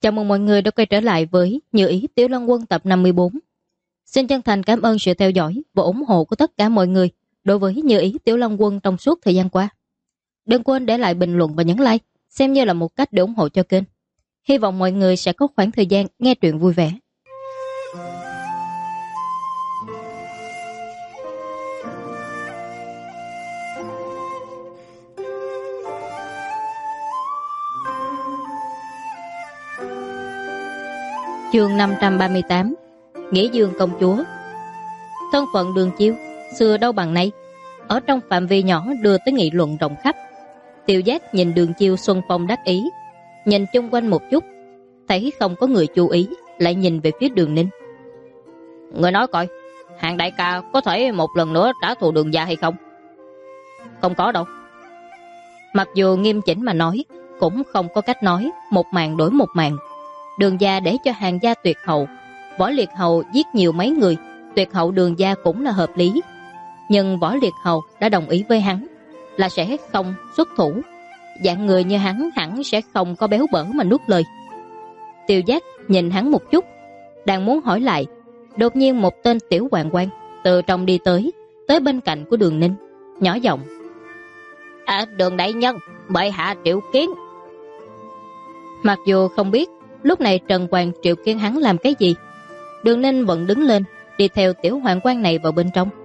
Chào mừng mọi người đã quay trở lại với Như Ý Tiểu Long Quân tập 54. Xin chân thành cảm ơn sự theo dõi và ủng hộ của tất cả mọi người đối với Như Ý Tiểu Long Quân trong suốt thời gian qua. Đừng quên để lại bình luận và nhấn like, xem như là một cách để ủng hộ cho kênh. Hy vọng mọi người sẽ có khoảng thời gian nghe truyện vui vẻ. Chương 538 Nghĩa Dương công chúa. Thân phận Đường Chiêu xưa đâu bằng nay, ở trong phạm vi nhỏ đưa tới nghị luận rộng khắp. Tiêu Giác nhìn Đường Chiêu xuân phong đắc ý, nhìn chung quanh một chút, thấy không có người chú ý, lại nhìn về phía Đường Ninh. Người nói coi, Hạng đại ca có thể một lần nữa trả thù Đường gia hay không? Không có đâu. Mặc dù nghiêm chỉnh mà nói, cũng không có cách nói, một màn đổi một màn. Đường gia để cho Hàn gia tuyệt hậu, Võ Liệt Hầu giết nhiều mấy người, tuyệt hậu Đường gia cũng là hợp lý. Nhưng Võ Liệt Hầu đã đồng ý với hắn là sẽ không xuất thủ. Dạng người như hắn hẳn sẽ không có béo bở mà nuốt lời. Tiêu Giác nhìn hắn một chút, đang muốn hỏi lại, đột nhiên một tên tiểu hoàng quan từ trong đi tới bên cạnh của Đường Ninh, nhỏ giọng: Đường đại nhân, bệ hạ triệu kiến. Mặc dù không biết lúc này Trần Hoàng triệu kiến hắn làm cái gì, Đường Ninh vẫn đứng lên, đi theo tiểu hoàng quan này vào bên trong.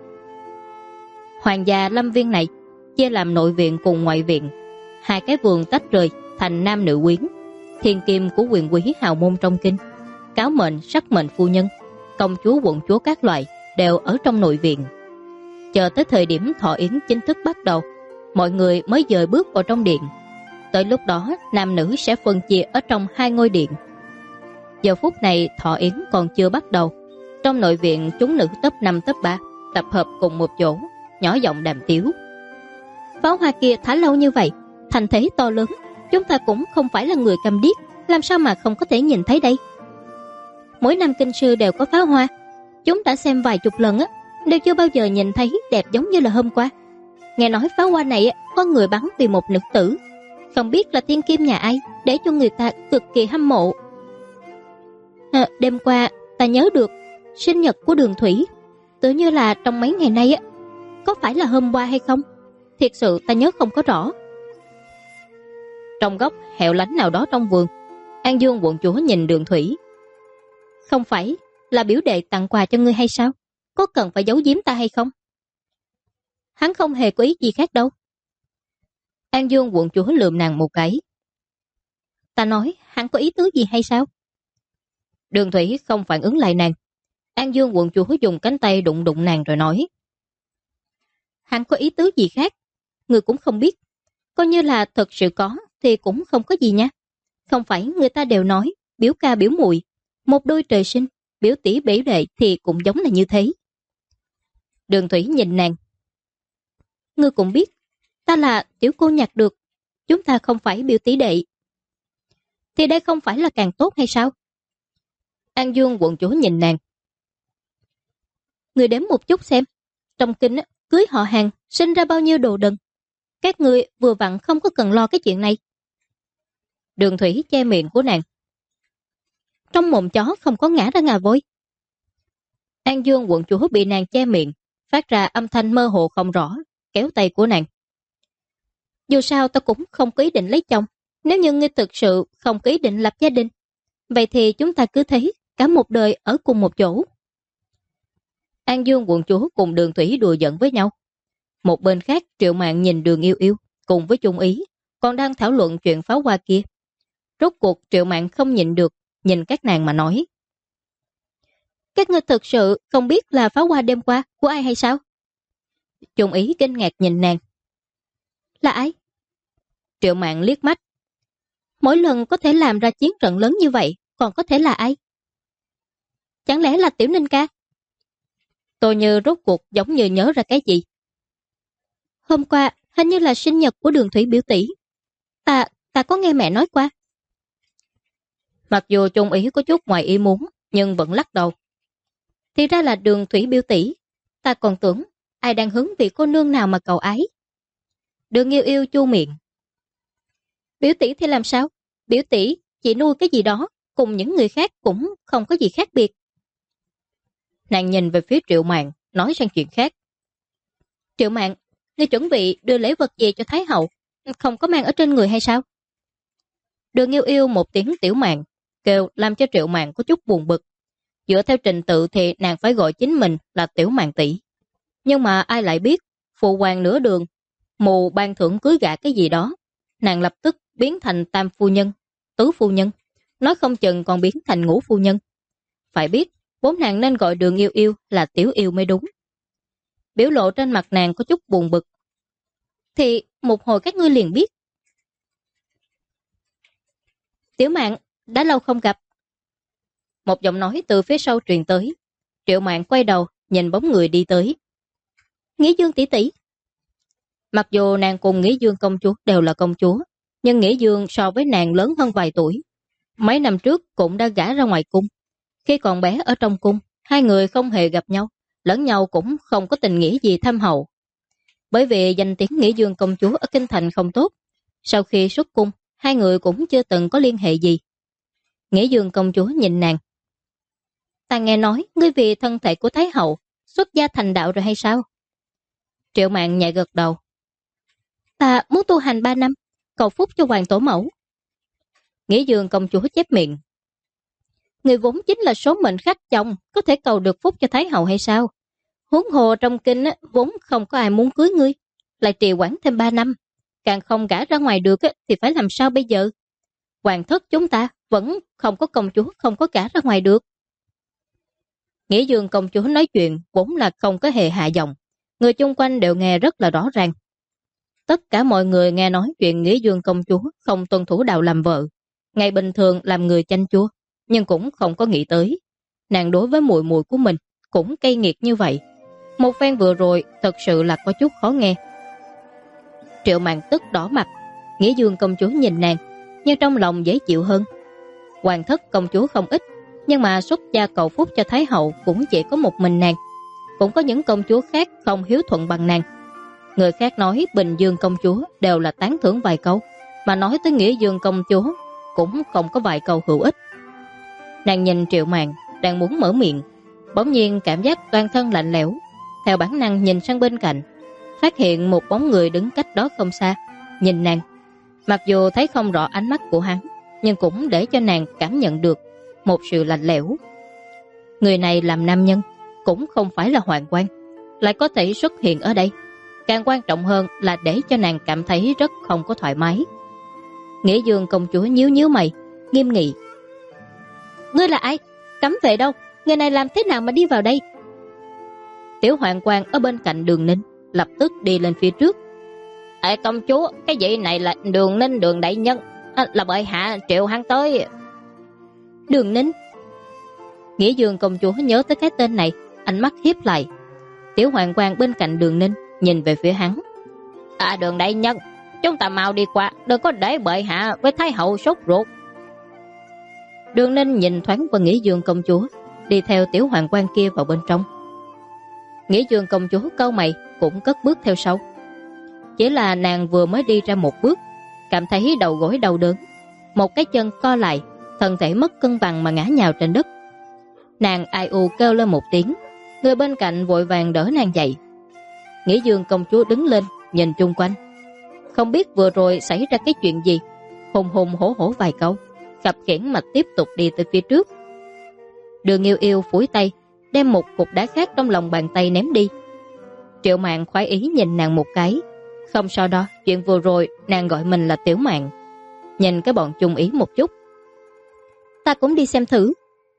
Hoàng gia lâm viên này chia làm nội viện cùng ngoại viện, hai cái vườn tách rời thành nam nữ quyến. Thiên kim của quyền quý hào môn trong kinh, cáo mệnh, sắc mệnh phu nhân, công chúa, quận chúa các loại đều ở trong nội viện. Chờ tới thời điểm thọ yến chính thức bắt đầu, mọi người mới dời bước vào trong điện. Tới lúc đó nam nữ sẽ phân chia ở trong hai ngôi điện. Giờ phút này thọ yến còn chưa bắt đầu, trong nội viện chúng nữ top 5 top 3 tập hợp cùng một chỗ, nhỏ giọng đàm tiếu. Pháo hoa kia thả lâu như vậy, thành thế to lớn, chúng ta cũng không phải là người câm điếc, làm sao mà không có thể nhìn thấy đây? Mỗi năm kinh sư đều có pháo hoa, chúng đã xem vài chục lần á, đều chưa bao giờ nhìn thấy đẹp giống như là hôm qua. Nghe nói pháo hoa này có người bắn vì một nữ tử, không biết là thiên kim nhà ai, để cho người ta cực kỳ hâm mộ. Đêm qua ta nhớ được sinh nhật của Đường Thủy, tự như là trong mấy ngày nay á, có phải là hôm qua hay không? Thiệt sự ta nhớ không có rõ. Trong góc hẻo lánh nào đó trong vườn, An Dương quận chúa nhìn Đường Thủy. Không phải là biểu đệ tặng quà cho ngươi hay sao? Có cần phải giấu giếm ta hay không? Hắn không hề có ý gì khác đâu. An Dương quận chúa lườm nàng một cái. Ta nói hắn có ý tứ gì hay sao? Đường Thủy không phản ứng lại nàng. An Dương quận chúa dùng cánh tay đụng đụng nàng rồi nói: Hắn có ý tứ gì khác, người cũng không biết. Coi như là thật sự có thì cũng không có gì nha. Không phải người ta đều nói biểu ca biểu muội, một đôi trời sinh, biểu tỷ biểu đệ thì cũng giống là như thế. Đường Thủy nhìn nàng. Ngươi cũng biết, ta là tiểu cô nhặt được, chúng ta không phải biểu tỷ đệ. Thì đây không phải là càng tốt hay sao? An Dương quận chúa nhìn nàng. Người đếm một chút xem, trong kinh cưới họ Hàng sinh ra bao nhiêu đồ đần. Các người vừa vặn không có cần lo cái chuyện này. Đường Thủy che miệng của nàng. Trong mồm chó không có ngã ra ngà voi. An Dương quận chúa bị nàng che miệng, phát ra âm thanh mơ hồ không rõ, kéo tay của nàng. Dù sao ta cũng không có ý định lấy chồng. Nếu như ngươi thực sự không có ý định lập gia đình, vậy thì chúng ta cứ thế cả một đời ở cùng một chỗ. An Dương quận chúa cùng Đường Thủy đùa giỡn với nhau. Một bên khác Triệu Mạn nhìn Đường Yêu Yêu cùng với Trung Ý còn đang thảo luận chuyện pháo hoa kia. Rốt cuộc Triệu Mạn không nhịn được, nhìn các nàng mà nói: Các ngươi thực sự không biết là pháo hoa đêm qua của ai hay sao? Trung Ý kinh ngạc nhìn nàng. Là ai? Triệu Mạn liếc mắt. Mỗi lần có thể làm ra chiến trận lớn như vậy, còn có thể là ai? Chẳng lẽ là Tiểu Ninh ca? Tôi như rốt cuộc giống như nhớ ra cái gì. Hôm qua hình như là sinh nhật của Đường Thủy biểu tỷ. Ta có nghe mẹ nói qua. Mặc dù Trung Ý có chút ngoài ý muốn, nhưng vẫn lắc đầu. Thì ra là Đường Thủy biểu tỷ. Ta còn tưởng ai đang hướng vị cô nương nào mà cầu ái. Đường Yêu Yêu chu miệng. Biểu tỷ thì làm sao? Biểu tỷ chỉ nuôi cái gì đó, cùng những người khác cũng không có gì khác biệt. Nàng nhìn về phía Triệu Mạn, nói sang chuyện khác. Triệu Mạn, ngươi chuẩn bị đưa lễ vật gì cho Thái hậu, không có mang ở trên người hay sao? Đường Yêu Yêu một tiếng Tiểu Mạn kêu làm cho Triệu Mạn có chút buồn bực. Dựa theo trình tự thì nàng phải gọi chính mình là Tiểu Mạn tỷ. Nhưng mà ai lại biết, phụ hoàng nửa đường, mù ban thưởng cưới gả cái gì đó. Nàng lập tức biến thành tam phu nhân, tứ phu nhân, nói không chừng còn biến thành ngũ phu nhân. Phải biết, vốn nàng nên gọi Đường Yêu Yêu là Tiểu Yêu mới đúng. Biểu lộ trên mặt nàng có chút buồn bực. Thì một hồi các ngươi liền biết. Tiểu Mạn, đã lâu không gặp. Một giọng nói từ phía sau truyền tới. Triệu Mạn quay đầu, nhìn bóng người đi tới. Nghĩa Dương tỷ tỷ. Mặc dù nàng cùng Nghĩa Dương công chúa đều là công chúa, nhưng Nghĩa Dương so với nàng lớn hơn vài tuổi. Mấy năm trước cũng đã gả ra ngoài cung. Khi còn bé ở trong cung, hai người không hề gặp nhau, lẫn nhau cũng không có tình nghĩa gì thâm hậu. Bởi vì danh tiếng Nghĩa Dương công chúa ở kinh thành không tốt, sau khi xuất cung, hai người cũng chưa từng có liên hệ gì. Nghĩa Dương công chúa nhìn nàng. Ta nghe nói ngươi vì thân thể của Thái hậu xuất gia thành đạo rồi hay sao? Triệu Mạn nhẹ gật đầu. Ta muốn tu hành 3 năm, cầu phúc cho hoàng tổ mẫu. Nghĩa Dương công chúa chép miệng. Người vốn chính là số mệnh khắc chồng, có thể cầu được phúc cho Thái hậu hay sao? Huống hồ trong kinh vốn không có ai muốn cưới ngươi, lại trì hoãn thêm 3 năm, càng không gả ra ngoài được thì phải làm sao bây giờ? Hoàng thất chúng ta vẫn không có công chúa, không có gả ra ngoài được. Nghĩa Dương công chúa nói chuyện vốn là không có hề hạ giọng, người chung quanh đều nghe rất là rõ ràng. Tất cả mọi người nghe nói chuyện Nghĩa Dương công chúa không tuân thủ đạo làm vợ, ngày bình thường làm người chanh chua, nhưng cũng không có nghĩ tới nàng đối với muội muội của mình cũng cay nghiệt như vậy. Một phen vừa rồi thật sự là có chút khó nghe. Triệu Mạn tức đỏ mặt. Nghĩa Dương công chúa nhìn nàng, nhưng trong lòng dễ chịu hơn. Hoàng thất công chúa không ít, nhưng mà xuất gia cầu phúc cho Thái hậu cũng chỉ có một mình nàng. Cũng có những công chúa khác không hiếu thuận bằng nàng. Người khác nói Bình Dương công chúa đều là tán thưởng vài câu, mà nói tới Nghĩa Dương công chúa cũng không có vài câu hữu ích. Nàng nhìn Triệu Mạn đang muốn mở miệng, bỗng nhiên cảm giác toàn thân lạnh lẽo, theo bản năng nhìn sang bên cạnh, phát hiện một bóng người đứng cách đó không xa, nhìn nàng. Mặc dù thấy không rõ ánh mắt của hắn, nhưng cũng để cho nàng cảm nhận được một sự lạnh lẽo. Người này làm nam nhân, cũng không phải là hoàng quan, lại có thể xuất hiện ở đây. Càng quan trọng hơn là để cho nàng cảm thấy rất không có thoải mái. Nghĩa Dương công chúa nhíu nhíu mày, nghiêm nghị. Ngươi là ai? Cấm vệ đâu? Người này làm thế nào mà đi vào đây? Tiểu hoàng quan ở bên cạnh Đường Ninh lập tức đi lên phía trước. Công chúa, cái vị này là Đường Ninh Đường đại nhân, là bệ hạ triệu hắn tới. Đường Ninh. Nghĩa Dương công chúa nhớ tới cái tên này, ánh mắt hiếp lại. Tiểu hoàng quan bên cạnh Đường Ninh nhìn về phía hắn. Đường đại nhân, chúng ta mau đi qua, đừng có để bệ hạ với Thái hậu sốt ruột. Đường Ninh nhìn thoáng qua Nghĩa Dương công chúa, đi theo tiểu hoàng quan kia vào bên trong. Nghĩa Dương công chúa cau mày cũng cất bước theo sau. Chỉ là nàng vừa mới đi ra một bước, cảm thấy đầu gối đau đớn, một cái chân co lại, thân thể mất cân bằng mà ngã nhào trên đất. Nàng ai u kêu lên một tiếng, người bên cạnh vội vàng đỡ nàng dậy. Nghĩa Dương công chúa đứng lên, nhìn chung quanh, không biết vừa rồi xảy ra cái chuyện gì, hùng hùng hổ hổ vài câu, khập khiễng mà tiếp tục đi tới phía trước. Đường Yêu Yêu phủi tay, đem một cục đá khác trong lòng bàn tay ném đi. Triệu Mạn khoái ý nhìn nàng một cái, không so đo chuyện vừa rồi nàng gọi mình là Tiểu Mạn, nhìn cái bọn chung ý một chút. Ta cũng đi xem thử.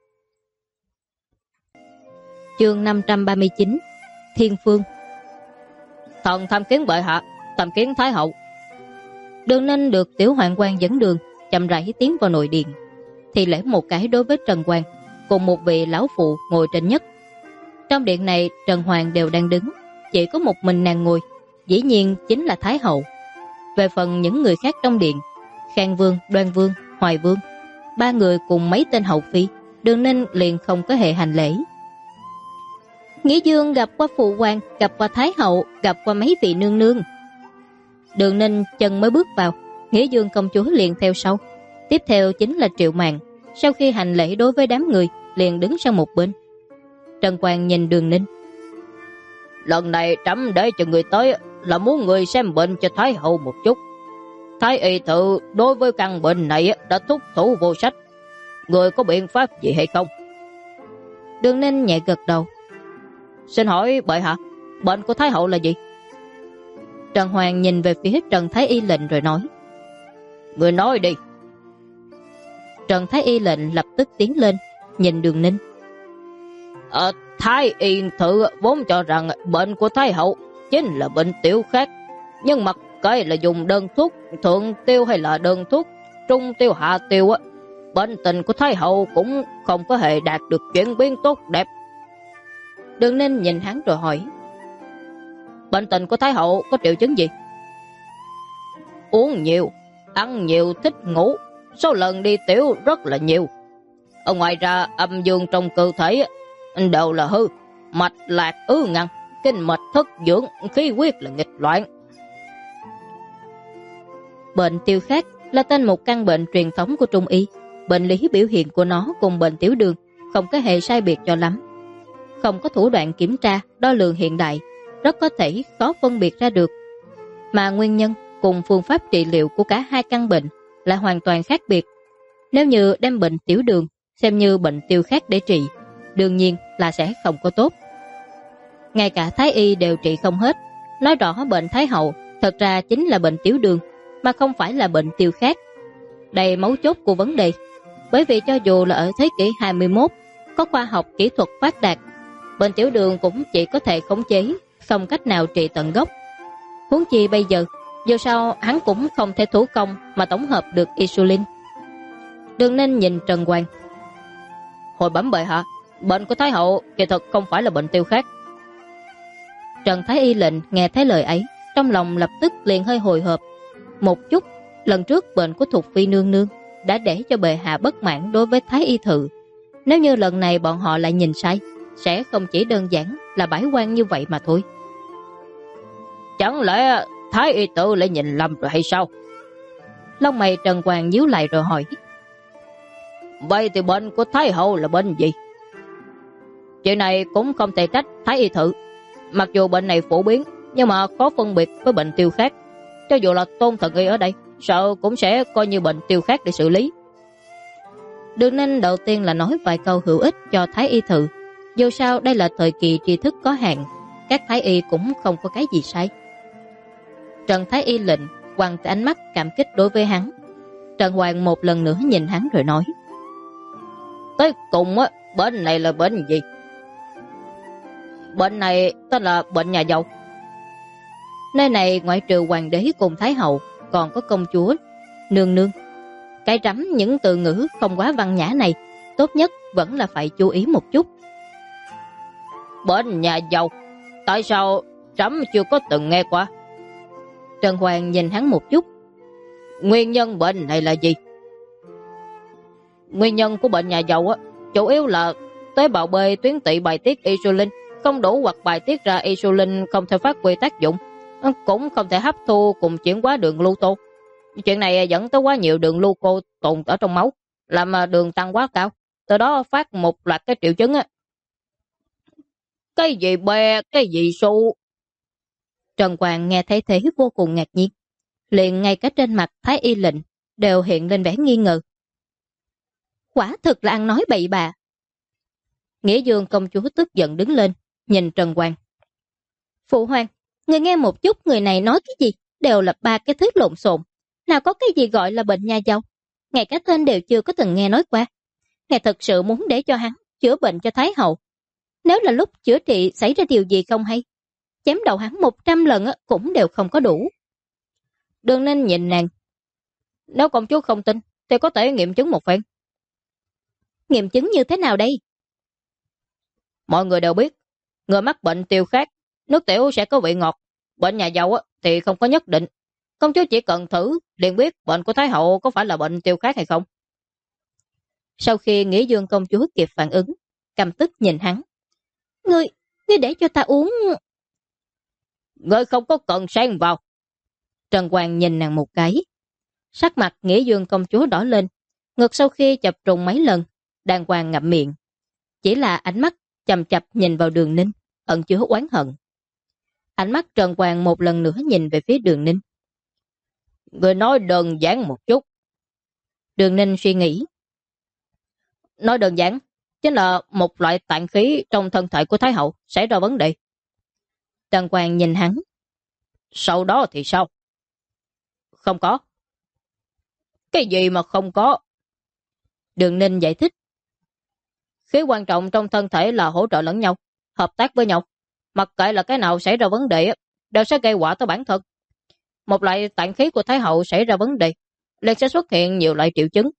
Chương 539 Thiên Phương. Thần tham kiến bệ hạ, tham kiến Thái hậu. Đường Ninh được tiểu hoàng quan dẫn đường, chậm rãi tiến vào nội điện, thì lễ một cái đối với Trần Hoàng cùng một vị lão phụ ngồi trên nhất. Trong điện này Trần Hoàng đều đang đứng, chỉ có một mình nàng ngồi, dĩ nhiên chính là Thái hậu. Về phần những người khác trong điện, Khang Vương, Đoan Vương, Hoài Vương, ba người cùng mấy tên hậu phi, Đường Ninh liền không có hề hành lễ. Nghĩa Dương gặp qua phụ hoàng, gặp qua Thái hậu, gặp qua mấy vị nương nương. Đường Ninh chân mới bước vào, Nghĩa Dương công chúa liền theo sau, tiếp theo chính là Triệu Mạn, Sau khi hành lễ đối với đám người, liền đứng sang một bên. Trần Quang nhìn Đường Ninh. Lần này trẫm để cho người tới là muốn người xem bệnh cho Thái hậu một chút. Thái y tự đối với căn bệnh này đã thúc thủ vô sách. Người có biện pháp gì hay không? Đường Ninh nhẹ gật đầu. Xin hỏi bệ hạ, bệnh của Thái hậu là gì? Trần Hoàng nhìn về phía Trần Thái y lệnh rồi nói. Người nói đi. Trần Thái y lệnh lập tức tiến lên, nhìn Đường Ninh. Thái y thử vốn cho rằng bệnh của Thái hậu chính là bệnh tiểu khát, nhưng mặc kệ là dùng đơn thuốc thượng tiêu hay là đơn thuốc trung tiêu hạ tiêu, bệnh tình của Thái hậu cũng không có hề đạt được chuyển biến tốt đẹp. Đường Ninh nhìn hắn rồi hỏi. Bệnh tình của Thái hậu có triệu chứng gì? Uống nhiều, ăn nhiều, thích ngủ, số lần đi tiểu rất là nhiều. Ở ngoài ra âm dương trong cơ thể đều là hư, mạch lạc ứ ngăn, kinh mạch thất dưỡng, khí huyết là nghịch loạn. Bệnh tiêu khát là tên một căn bệnh truyền thống của Trung y. Bệnh lý biểu hiện của nó cùng bệnh tiểu đường không có hề sai biệt cho lắm. Không có thủ đoạn kiểm tra, đo lường hiện đại, rất có thể khó phân biệt ra được. Mà nguyên nhân cùng phương pháp trị liệu của cả hai căn bệnh là hoàn toàn khác biệt. Nếu như đem bệnh tiểu đường xem như bệnh tiêu khát để trị, đương nhiên là sẽ không có tốt. Ngay cả Thái y đều trị không hết. Nói rõ bệnh Thái hậu thật ra chính là bệnh tiểu đường, mà không phải là bệnh tiêu khát. Đây mấu chốt của vấn đề. Bởi vì cho dù là ở thế kỷ 21 có khoa học kỹ thuật phát đạt, bệnh tiểu đường cũng chỉ có thể khống chế, không cách nào trị tận gốc. Huống chi bây giờ, dù sao hắn cũng không thể thủ công mà tổng hợp được insulin. Đường Ninh nhìn Trần Quang. Hồi bẩm bệ hạ, bệnh của Thái hậu kỳ thực không phải là bệnh tiêu khát. Trần Thái y lệnh nghe thấy lời ấy, trong lòng lập tức liền hơi hồi hộp một chút. Lần trước bệnh của Thục Phi nương nương đã để cho bệ hạ bất mãn đối với Thái y thự. Nếu như lần này bọn họ lại nhìn sai, sẽ không chỉ đơn giản là bãi quan như vậy mà thôi. Chẳng lẽ Thái y tự lại nhìn lầm rồi hay sao? Lông mày Trần Quang nhíu lại rồi hỏi. Vậy thì bệnh của Thái hậu là bệnh gì? Chuyện này cũng không thể trách Thái y thự. Mặc dù bệnh này phổ biến, nhưng mà khó phân biệt với bệnh tiêu khát. Cho dù là Tôn thần y ở đây, sợ cũng sẽ coi như bệnh tiêu khát để xử lý. Đường Ninh đầu tiên là nói vài câu hữu ích cho Thái y thự. Dù sao đây là thời kỳ tri thức có hạn, các Thái y cũng không có cái gì sai. Trần Thái y lệnh quăng ánh mắt cảm kích đối với hắn. Trần Hoàng một lần nữa nhìn hắn rồi nói. Tới cùng á, bệnh này là bệnh gì? Bệnh này tên là bệnh nhà giàu. Nơi này ngoại trừ hoàng đế cùng thái hậu, còn có công chúa, nương nương. Cái rắm những từ ngữ không quá văn nhã này, tốt nhất vẫn là phải chú ý một chút. Bệnh nhà giàu, tại sao trẫm chưa có từng nghe qua? Trần Hoàng nhìn hắn một chút. Nguyên nhân bệnh này là gì? Nguyên nhân của bệnh nhà giàu á, chủ yếu là tế bào B tuyến tỵ bài tiết insulin không đủ, hoặc bài tiết ra insulin không thể phát huy tác dụng, cũng không thể hấp thu cùng chuyển hóa đường glucose. Chuyện này dẫn tới quá nhiều đường glucose tồn ở trong máu, làm đường tăng quá cao, từ đó phát một loạt cái triệu chứng á. Cái gì bè, cái gì su? Trần Quang nghe thấy thế vô cùng ngạc nhiên, liền ngay cả trên mặt Thái y lệnh đều hiện lên vẻ nghi ngờ. Quả thực là ăn nói bậy bạ. Nghĩa Dương công chúa tức giận đứng lên, nhìn Trần Quang. Phụ hoàng, người nghe một chút, người này nói cái gì đều là ba cái thứ lộn xộn. Nào có cái gì gọi là bệnh nhà giàu, ngay cả tên đều chưa có từng nghe nói qua. Ngài thật sự muốn để cho hắn chữa bệnh cho Thái hậu. Nếu là lúc chữa trị xảy ra điều gì không hay, chém đầu hắn 100 lần cũng đều không có đủ. Đường Ninh nhìn nàng. Nếu công chúa không tin thì có thể nghiệm chứng một phen. Nghiệm chứng như thế nào đây? Mọi người đều biết, người mắc bệnh tiêu khát, nước tiểu sẽ có vị ngọt. Bệnh nhà giàu thì không có nhất định. Công chúa chỉ cần thử liền biết bệnh của Thái hậu có phải là bệnh tiêu khát hay không. Sau khi Nghĩa Dương công chúa kịp phản ứng, căm tức nhìn hắn. Ngươi để cho ta uống. Ngươi không có cần xen vào. Trần Hoàng nhìn nàng một cái. Sắc mặt Nghĩa Dương công chúa đỏ lên, Ngực sau khi chập trùng mấy lần, đàng hoàng ngậm miệng. Chỉ là ánh mắt chằm chằm nhìn vào Đường Ninh, ẩn chứa oán hận. Ánh mắt Trần Hoàng một lần nữa nhìn về phía Đường Ninh. Người nói đơn giản một chút. Đường Ninh suy nghĩ. Nói đơn giản, chính là một loại tạng khí trong thân thể của Thái hậu xảy ra vấn đề. Trần Hoàng nhìn hắn. Sau đó thì sao? Không có. Cái gì mà không có? Đường Ninh giải thích. Khí quan trọng trong thân thể là hỗ trợ lẫn nhau, hợp tác với nhau. Mặc kệ là cái nào xảy ra vấn đề, đều sẽ gây họa tới bản thân. Một loại tạng khí của Thái hậu xảy ra vấn đề, liền sẽ xuất hiện nhiều loại triệu chứng.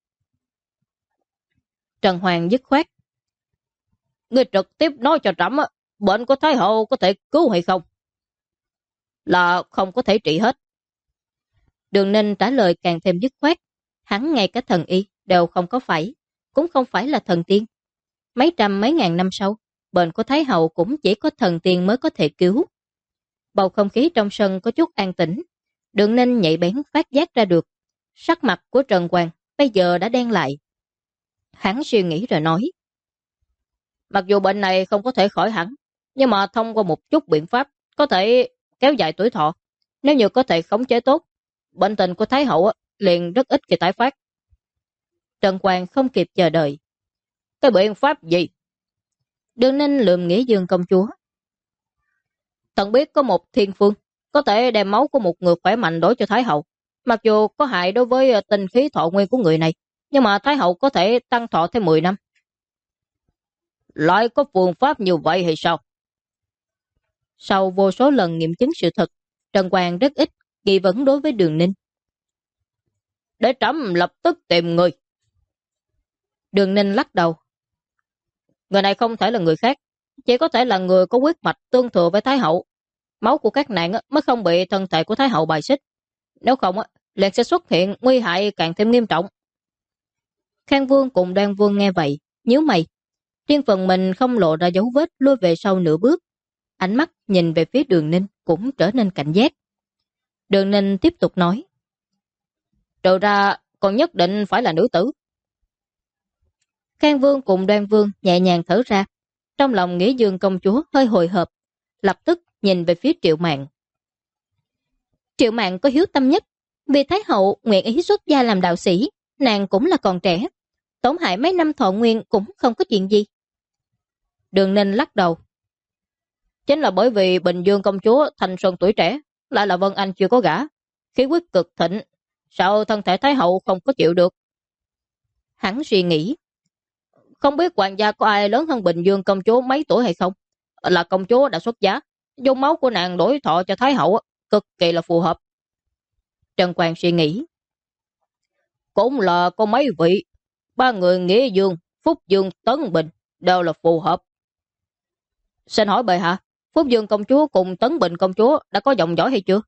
Trần Hoàng dứt khoát. Ngươi trực tiếp nói cho trẫm, bệnh của Thái hậu có thể cứu hay không? Là không có thể trị hết. Đường Ninh trả lời càng thêm dứt khoát. Hắn ngay cả thần y đều không có phải, cũng không phải là thần tiên. Mấy trăm mấy ngàn năm sau, bệnh của Thái hậu cũng chỉ có thần tiên mới có thể cứu. Bầu không khí trong sân có chút an tĩnh. Đường Ninh nhạy bén phát giác ra được. Sắc mặt của Trần Hoàng bây giờ đã đen lại. Hắn suy nghĩ rồi nói. Mặc dù bệnh này không có thể khỏi hẳn, nhưng mà thông qua một chút biện pháp có thể kéo dài tuổi thọ. Nếu như có thể khống chế tốt, bệnh tình của Thái hậu liền rất ít khi tái phát. Trần Hoàng không kịp chờ đợi. Cái biện pháp gì? Đường Ninh lườm Nghĩa Dương công chúa. Thần biết có một thiên phương có thể đem máu của một người khỏe mạnh đổi cho Thái hậu. Mặc dù có hại đối với tinh khí thọ nguyên của người này, nhưng mà Thái hậu có thể tăng thọ thêm 10 năm. Lại có phương pháp như vậy hay sao? Sau vô số lần nghiệm chứng sự thật, Trần Hoàng rất ít nghi vấn đối với Đường Ninh. Để trẫm lập tức tìm người. Đường Ninh lắc đầu. Người này không thể là người khác, chỉ có thể là người có huyết mạch tương thừa với Thái hậu. Máu của các nàng mới không bị thân thể của Thái hậu bài xích. Nếu không, liền sẽ xuất hiện nguy hại càng thêm nghiêm trọng. Khang Vương cùng Đoan Vương nghe vậy, nhíu mày. Riêng phần mình không lộ ra dấu vết lui về sau nửa bước. Ánh mắt nhìn về phía Đường Ninh cũng trở nên cảnh giác. Đường Ninh tiếp tục nói. Trừ ra còn nhất định phải là nữ tử. Khang Vương cùng Đoan Vương nhẹ nhàng thở ra. Trong lòng Nghĩa Dương công chúa hơi hồi hộp, lập tức nhìn về phía Triệu Mạn. Triệu Mạn có hiếu tâm nhất, vì Thái hậu nguyện ý xuất gia làm đạo sĩ, nàng cũng là còn trẻ, tổn hại mấy năm thọ nguyên cũng không có chuyện gì. Đường Ninh lắc đầu. Chính là bởi vì Bình Dương công chúa thanh xuân tuổi trẻ, lại là Vân Anh chưa có gả, khí huyết cực thịnh, sao thân thể Thái hậu không có chịu được. Hắn suy nghĩ. Không biết hoàng gia có ai lớn hơn Bình Dương công chúa mấy tuổi hay không? Là công chúa đã xuất giá, dùng máu của nàng đổi thọ cho Thái hậu, cực kỳ là phù hợp. Trần Quang suy nghĩ. Cũng là có mấy vị, ba người Nghĩa Dương, Phúc Dương, Tấn Bình đều là phù hợp. Xin hỏi bệ hạ, Phúc Dương công chúa cùng Tấn Bình công chúa đã có dòng dõi hay chưa?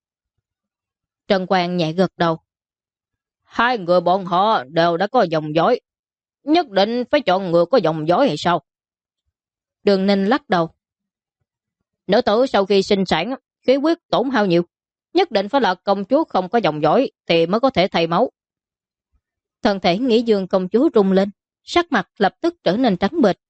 Trần Quang nhẹ gật đầu. Hai người bọn họ đều đã có dòng dõi. Nhất định phải chọn người có dòng dõi hay sao? Đường Ninh lắc đầu. Nữ tử sau khi sinh sản, khí huyết tổn hao nhiều. Nhất định phải là công chúa không có dòng dõi thì mới có thể thay máu. Thân thể Nghĩa Dương công chúa rung lên, sắc mặt lập tức trở nên trắng bệch.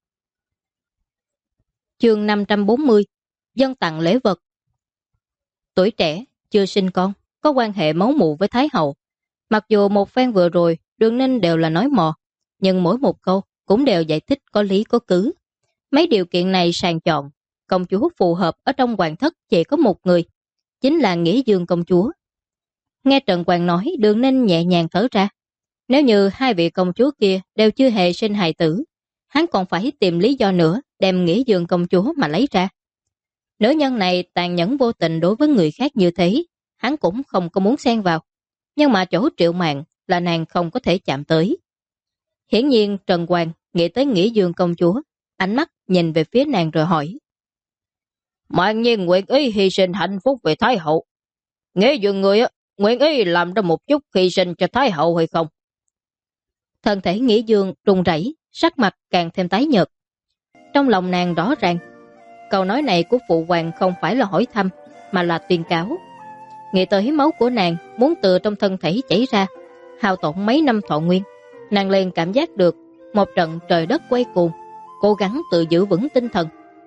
Chương 540, Dân tặng lễ vật. Tuổi trẻ, chưa sinh con, có quan hệ máu mủ với Thái hậu. Mặc dù một phen vừa rồi, Đường Ninh đều là nói mò, nhưng mỗi một câu cũng đều giải thích có lý có cứ. Mấy điều kiện này sàng chọn, công chúa phù hợp ở trong hoàng thất chỉ có một người, chính là Nghĩa Dương công chúa. Nghe Trần Quang nói, Đường Ninh nhẹ nhàng thở ra. Nếu như hai vị công chúa kia đều chưa hề sinh hài tử, hắn còn phải tìm lý do nữa đem Nghĩa Dương công chúa mà lấy ra. Nữ nhân này tàn nhẫn vô tình đối với người khác như thế, hắn cũng không có muốn xen vào. Nhưng mà chỗ Triệu Mạn là nàng không có thể chạm tới. Hiển nhiên Trần Quang nghĩ tới Nghĩa Dương công chúa, ánh mắt nhìn về phía nàng rồi hỏi. Mạn nhiên nguyện ý hy sinh hạnh phúc về Thái hậu. Nghĩa Dương người nguyện ý làm ra một chút hy sinh cho Thái hậu hay không? Thân thể Nghĩa Dương run rẩy, sắc mặt càng thêm tái nhợt. Trong lòng nàng rõ ràng, câu nói này của phụ hoàng không phải là hỏi thăm, mà là tuyên cáo. Nghĩ tới máu của nàng muốn từ trong thân thể chảy ra, hao tổn mấy năm thọ nguyên, nàng liền cảm giác được một trận trời đất quay cuồng, cố gắng tự giữ vững tinh thần.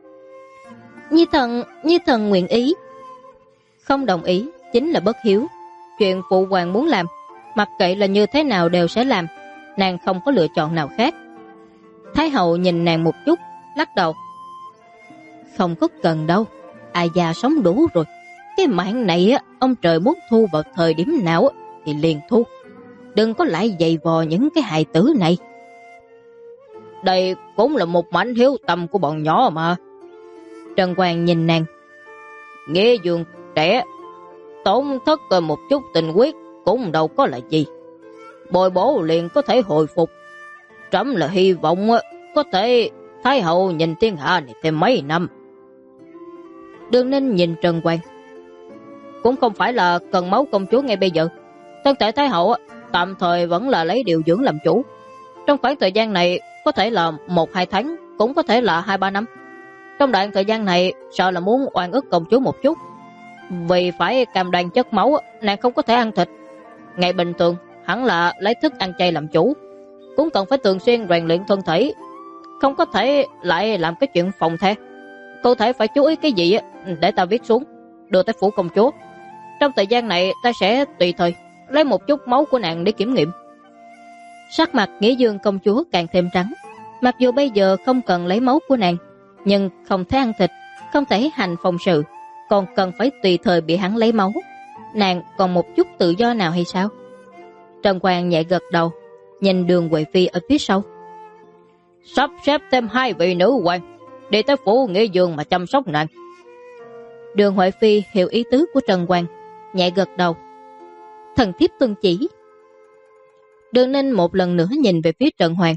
Như thần nguyện ý. Không đồng ý chính là bất hiếu. Chuyện phụ hoàng muốn làm, mặc kệ là như thế nào đều sẽ làm, nàng không có lựa chọn nào khác. Thái hậu nhìn nàng một chút, lắc đầu. Không có cần đâu, ai già sống đủ rồi. Cái mạng này á, ông trời muốn thu vào thời điểm nào thì liền thu. Đừng có lại dày vò những cái hài tử này. Đây cũng là một mảnh hiếu tâm của bọn nhỏ mà. Trần Hoàng nhìn nàng. Nghĩa Dương trẻ, tổn thất một chút tình quyết cũng đâu có là gì. Bồi bổ liền có thể hồi phục. Trẫm là hy vọng có thể Thái hậu nhìn thiên hạ này thêm mấy năm. Đường Ninh nhìn Trần Hoàng. Cũng không phải là cần máu công chúa ngay bây giờ. Thân thể Thái hậu tạm thời vẫn là lấy điều dưỡng làm chủ. Trong khoảng thời gian này có thể là 1-2 tháng, cũng có thể là 2-3 năm. Trong đoạn thời gian này sợ là muốn oan ức công chúa một chút. Vì phải cam đoan chất máu, nàng không có thể ăn thịt. Ngày bình thường hẳn là lấy thức ăn chay làm chủ. Cũng cần phải thường xuyên rèn luyện thân thể, không có thể lại làm cái chuyện phòng the. Cụ thể phải chú ý cái gì để ta viết xuống, đưa tới phủ công chúa. Trong thời gian này ta sẽ tùy thời lấy một chút máu của nàng để kiểm nghiệm. Sắc mặt Nghĩa Dương công chúa càng thêm trắng. Mặc dù bây giờ không cần lấy máu của nàng, nhưng không thể ăn thịt, không thể hành phòng sự, còn cần phải tùy thời bị hắn lấy máu. Nàng còn một chút tự do nào hay sao? Trần Quang nhẹ gật đầu, nhìn Đường Huệ Phi ở phía sau. Sắp xếp thêm 2 vị nữ quan đi tới phủ Nghĩa Dương mà chăm sóc nàng. Đường Huệ Phi hiểu ý tứ của Trần Quang, nhẹ gật đầu. Thần thiếp tuân chỉ. Đường Ninh một lần nữa nhìn về phía Trần Hoàng.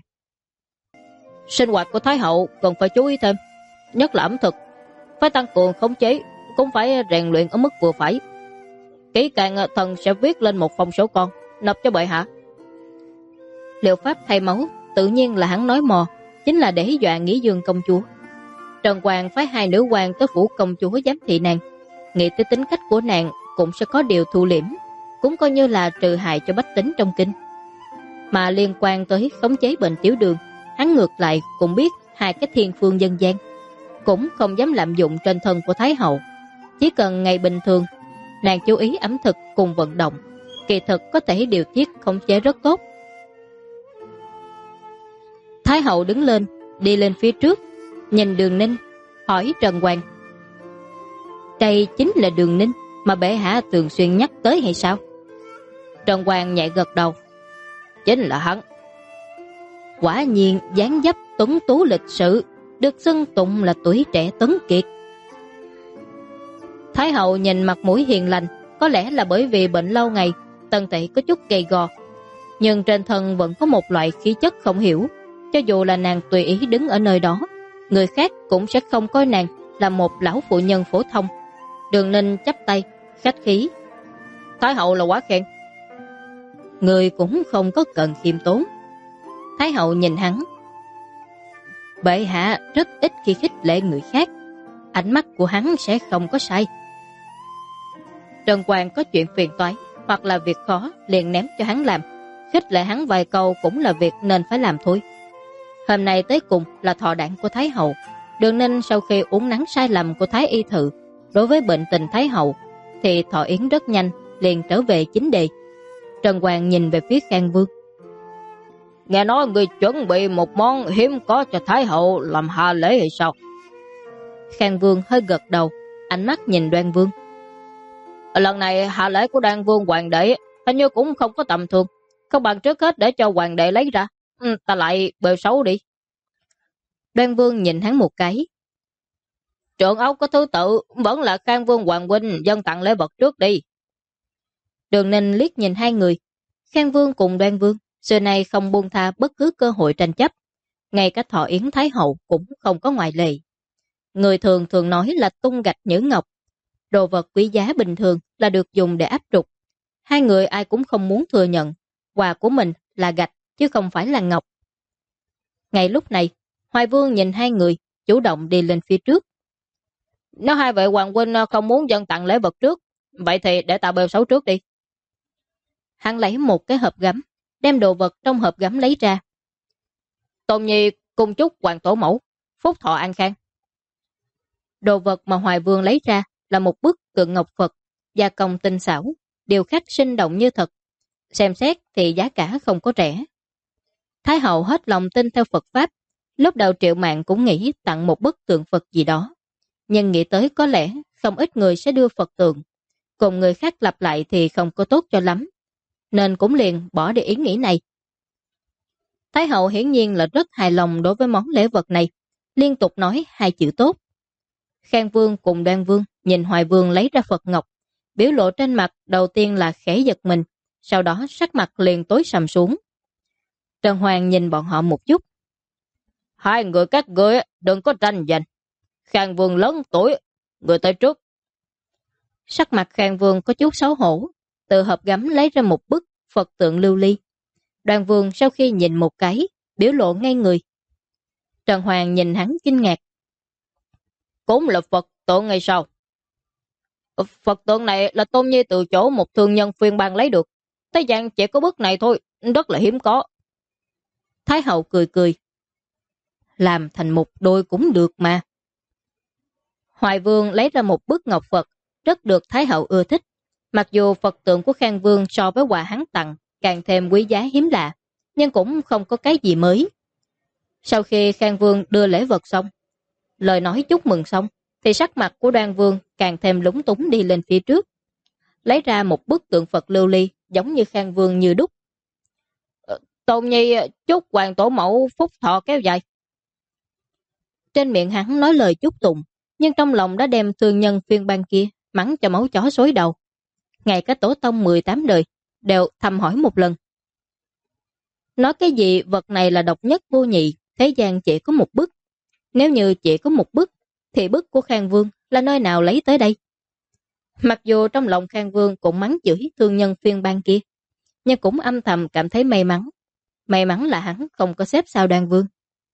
Sinh hoạt của Thái hậu cần phải chú ý thêm, nhất là ẩm thực, phải tăng cường khống chế, cũng phải rèn luyện ở mức vừa phải. Kỹ càng thần sẽ viết lên một phong sổ con nộp cho bệ hạ. Liệu pháp thay máu tự nhiên là hắn nói mò, chính là để dọa Nghĩa Dương công chúa. Trần Hoàng phái 2 nữ quan tới phủ công chúa giám thị nàng, nghĩ tới tính cách của nàng cũng sẽ có điều thu liễm, cũng coi như là trừ hại cho bách tính trong kinh. Mà liên quan tới khống chế bệnh tiểu đường, hắn ngược lại cũng biết 2 cái thiên phương dân gian, cũng không dám lạm dụng trên thân của Thái hậu. Chỉ cần ngày bình thường nàng chú ý ẩm thực cùng vận động, kỳ thực có thể điều tiết khống chế rất tốt. Thái hậu đứng lên, đi lên phía trước, nhìn Đường Ninh, hỏi Trần Hoàng. Đây chính là Đường Ninh mà bệ hạ thường xuyên nhắc tới hay sao? Trần Hoàng nhẹ gật đầu. Chính là hắn. Quả nhiên dáng dấp tuấn tú lịch sự, được xưng tụng là tuổi trẻ tuấn kiệt. Thái hậu nhìn mặt mũi hiền lành, có lẽ là bởi vì bệnh lâu ngày, thân thể có chút gầy gò, nhưng trên thân vẫn có một loại khí chất không hiểu. Cho dù là nàng tùy ý đứng ở nơi đó, người khác cũng sẽ không coi nàng là một lão phụ nhân phổ thông. Đường Ninh chắp tay, khách khí. Thái hậu là quá khen. Người cũng không có cần khiêm tốn. Thái hậu nhìn hắn. Bệ hạ rất ít khi khích lệ người khác, ánh mắt của hắn sẽ không có sai. Trần Quang có chuyện phiền toái hoặc là việc khó liền ném cho hắn làm, khích lệ hắn vài câu cũng là việc nên phải làm thôi. Hôm nay tới cùng là thọ đản của Thái hậu. Đường Ninh sau khi uống nắng sai lầm của Thái y thự đối với bệnh tình Thái hậu thì thọ yến rất nhanh, liền trở về chính đề. Trần Hoàng nhìn về phía Khang Vương. Nghe nói người chuẩn bị một món hiếm có cho Thái hậu làm hạ lễ hay sao? Khang Vương hơi gật đầu, ánh mắt nhìn Đoan Vương. Lần này hạ lễ của Đoan Vương hoàng đệ hình như cũng không có tầm thường, không bằng trước hết để cho hoàng đệ lấy ra. Ta lại bêu xấu đi. Đoan Vương nhìn hắn một cái. Trưởng ốc có thứ tự, vẫn là Khang Vương hoàng huynh dâng tặng lễ vật trước đi. Đường Ninh liếc nhìn 2 người. Khang Vương cùng Đoan Vương xưa nay không buông tha bất cứ cơ hội tranh chấp, ngay cả thọ yến Thái hậu cũng không có ngoại lệ. Người thường thường nói là tung gạch nhử ngọc, đồ vật quý giá bình thường là được dùng để áp trục. 2 người ai cũng không muốn thừa nhận quà của mình là gạch chứ không phải là ngọc. Ngay lúc này, Hoài Vương nhìn 2 người, chủ động đi lên phía trước. Nếu 2 vị hoàng huynh không muốn dâng tặng lễ vật trước, vậy thì để ta bêu xấu trước đi. Hắn lấy một cái hộp gấm, đem đồ vật trong hộp gấm lấy ra. Tôn Nhi cung chúc hoàng tổ mẫu phúc thọ an khang. Đồ vật mà Hoài Vương lấy ra là một bức tượng ngọc Phật, gia công tinh xảo, điêu khắc sinh động như thật. Xem xét thì giá cả không có rẻ. Thái hậu hết lòng tin theo Phật Pháp. Lúc đầu Triệu Mạn cũng nghĩ tặng một bức tượng Phật gì đó, nhưng nghĩ tới có lẽ không ít người sẽ đưa Phật tượng, cùng người khác lặp lại thì không có tốt cho lắm, nên cũng liền bỏ đi ý nghĩ này. Thái hậu hiển nhiên là rất hài lòng đối với món lễ vật này, liên tục nói hai chữ tốt. Khang Vương cùng Đoan Vương nhìn Hoài Vương lấy ra Phật ngọc, biểu lộ trên mặt đầu tiên là khẽ giật mình, sau đó sắc mặt liền tối sầm xuống. Trần Hoàng nhìn bọn họ một chút. Hai người các ngươi đừng có tranh giành. Khang Vương lớn tuổi, người tới trước. Sắc mặt Khang Vương có chút xấu hổ, từ hộp gấm lấy ra một bức Phật tượng lưu ly. Đoan Vương sau khi nhìn một cái, biểu lộ ngay người. Trần Hoàng nhìn hắn kinh ngạc. Cũng là Phật tượng ngày sau. Phật tượng này là Tôn Nhi từ chỗ một thương nhân phiên bang lấy được. Thế gian chỉ có bức này thôi, rất là hiếm có. Thái hậu cười cười. Làm thành một đôi cũng được mà. Hoài Vương lấy ra một bức ngọc Phật, rất được Thái hậu ưa thích. Mặc dù Phật tượng của Khang Vương so với quà hắn tặng càng thêm quý giá hiếm lạ, nhưng cũng không có cái gì mới. Sau khi Khang Vương đưa lễ vật xong, lời nói chúc mừng xong, thì sắc mặt của Đoan Vương càng thêm lúng túng đi lên phía trước. Lấy ra một bức tượng Phật lưu ly giống như Khang Vương như đúc. Tôn Nhi chúc hoàng tổ mẫu phúc thọ kéo dài. Trên miệng hắn nói lời chúc tụng, nhưng trong lòng đã đem thương nhân phiên bang kia mắng cho máu chó xối đầu. Ngay cả tổ tông 18 đời đều thầm hỏi một lần. Nói cái gì vật này là độc nhất vô nhị, thế gian chỉ có một bức. Nếu như chỉ có một bức, thì bức của Khang Vương là nơi nào lấy tới đây? Mặc dù trong lòng Khang Vương cũng mắng chửi thương nhân phiên bang kia, nhưng cũng âm thầm cảm thấy may mắn. May mắn là hắn không có xếp sau Đoan Vương.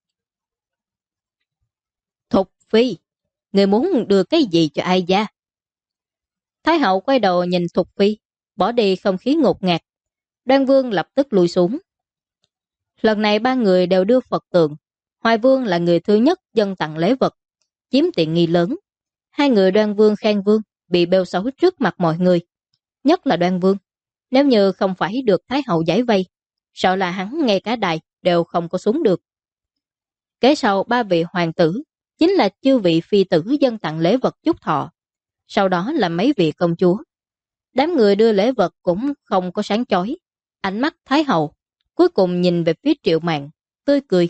Thục Phi, người muốn đưa cái gì cho ai gia? Thái hậu quay đầu nhìn Thục Phi, bỏ đi không khí ngột ngạt. Đoan Vương lập tức lùi xuống. Lần này ba người đều đưa Phật tượng. Hoài Vương là người thứ nhất dâng tặng lễ vật, chiếm tiện nghi lớn. Hai người Đoan Vương Khang Vương bị bêu xấu trước mặt mọi người. Nhất là Đoan Vương, nếu như không phải được Thái hậu giải vây, sợ là hắn ngay cả đài đều không có xuống được. Kế sau ba vị hoàng tử chính là chư vị phi tử dâng tặng lễ vật chúc thọ, sau đó là mấy vị công chúa. Đám người đưa lễ vật cũng không có sáng chói. Ánh mắt Thái hậu cuối cùng nhìn về phía Triệu Mạn, tươi cười.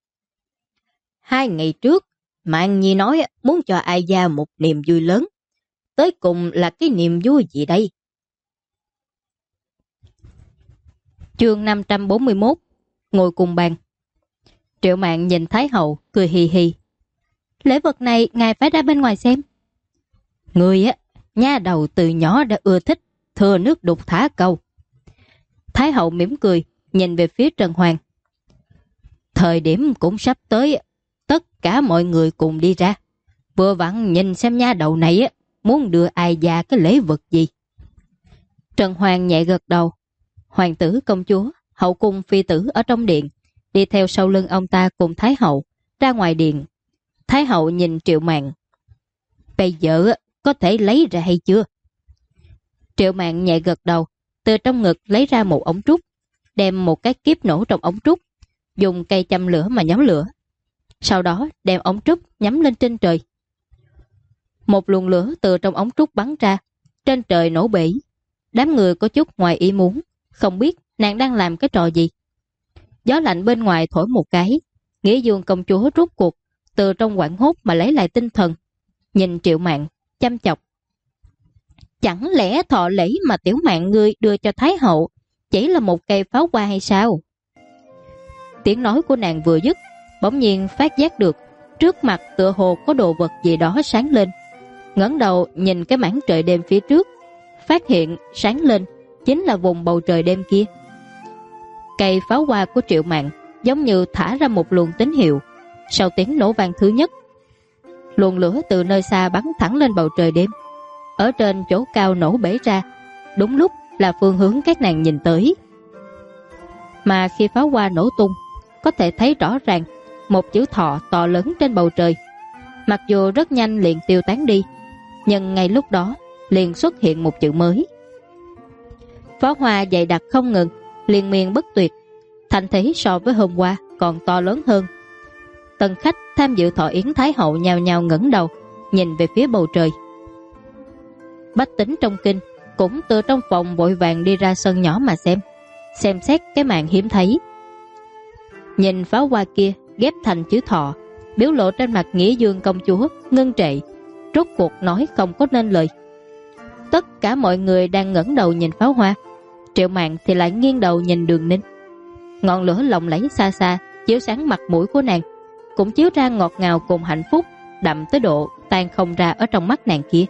2 ngày trước, Mạn Nhi nói muốn cho ai gia một niềm vui lớn. Tới cùng là cái niềm vui gì đây? Chương 541, ngồi cùng bàn. Triệu Mạn nhìn Thái hậu, cười hì hì. Lễ vật này ngài phải ra bên ngoài xem. Người á, nha đầu từ nhỏ đã ưa thích thừa nước đục thả câu. Thái hậu mỉm cười, nhìn về phía Trần Hoàng. Thời điểm cũng sắp tới, tất cả mọi người cùng đi ra. Vừa vặn nhìn xem nha đầu này á, muốn đưa ai gia cái lễ vật gì. Trần Hoàng nhẹ gật đầu. Hoàng tử công chúa, hậu cung phi tử ở trong điện, đi theo sau lưng ông ta cùng Thái hậu, ra ngoài điện. Thái hậu nhìn Triệu Mạn. Bây giờ có thể lấy ra hay chưa? Triệu Mạn nhẹ gật đầu, từ trong ngực lấy ra một ống trúc, đem một cái kiếp nổ trong ống trúc, dùng cây châm lửa mà nhóm lửa. Sau đó đem ống trúc nhắm lên trên trời. Một luồng lửa từ trong ống trúc bắn ra, trên trời nổ bể. Đám người có chút ngoài ý muốn, không biết nàng đang làm cái trò gì. Gió lạnh bên ngoài thổi một cái, Nghĩa Dương công chúa rút cuộc từ trong hoảng hốt mà lấy lại tinh thần, nhìn Triệu Mạn chăm chọc. Chẳng lẽ thọ lễ mà tiểu Mạn ngươi đưa cho Thái hậu chỉ là một cây pháo hoa hay sao? Tiếng nói của nàng vừa dứt, bỗng nhiên phát giác được trước mặt tựa hồ có đồ vật gì đó sáng lên. Ngẩng đầu nhìn cái mảng trời đêm phía trước, phát hiện sáng lên chính là vùng bầu trời đêm kia. Cây pháo hoa của Triệu Mạn giống như thả ra một luồng tín hiệu. Sau tiếng nổ vang thứ nhất, luồng lửa từ nơi xa bắn thẳng lên bầu trời đêm. Ở trên chỗ cao nổ bể ra. Đúng lúc là phương hướng các nàng nhìn tới. Mà khi pháo hoa nổ tung, có thể thấy rõ ràng một chữ thọ to lớn trên bầu trời. Mặc dù rất nhanh liền tiêu tán đi, nhưng ngay lúc đó liền xuất hiện một chữ mới. Pháo hoa dày đặc không ngừng, liên miên bất tuyệt, thành thế so với hôm qua còn to lớn hơn. Tân khách tham dự thọ yến Thái hậu nhào nhào ngẩng đầu nhìn về phía bầu trời. Bách tính trong kinh cũng từ trong phòng vội vàng đi ra sân nhỏ mà xem xét cái màn hiếm thấy. Nhìn pháo hoa kia ghép thành chữ thọ, biểu lộ trên mặt Nghĩa Dương công chúa ngưng trệ, rốt cuộc nói không có nên lời. Tất cả mọi người đang ngẩng đầu nhìn pháo hoa, Triệu Mạn thì lại nghiêng đầu nhìn Đường Ninh. Ngọn lửa lộng lẫy xa xa chiếu sáng mặt mũi của nàng, cũng chiếu ra ngọt ngào cùng hạnh phúc, đậm tới độ tan không ra ở trong mắt nàng kia.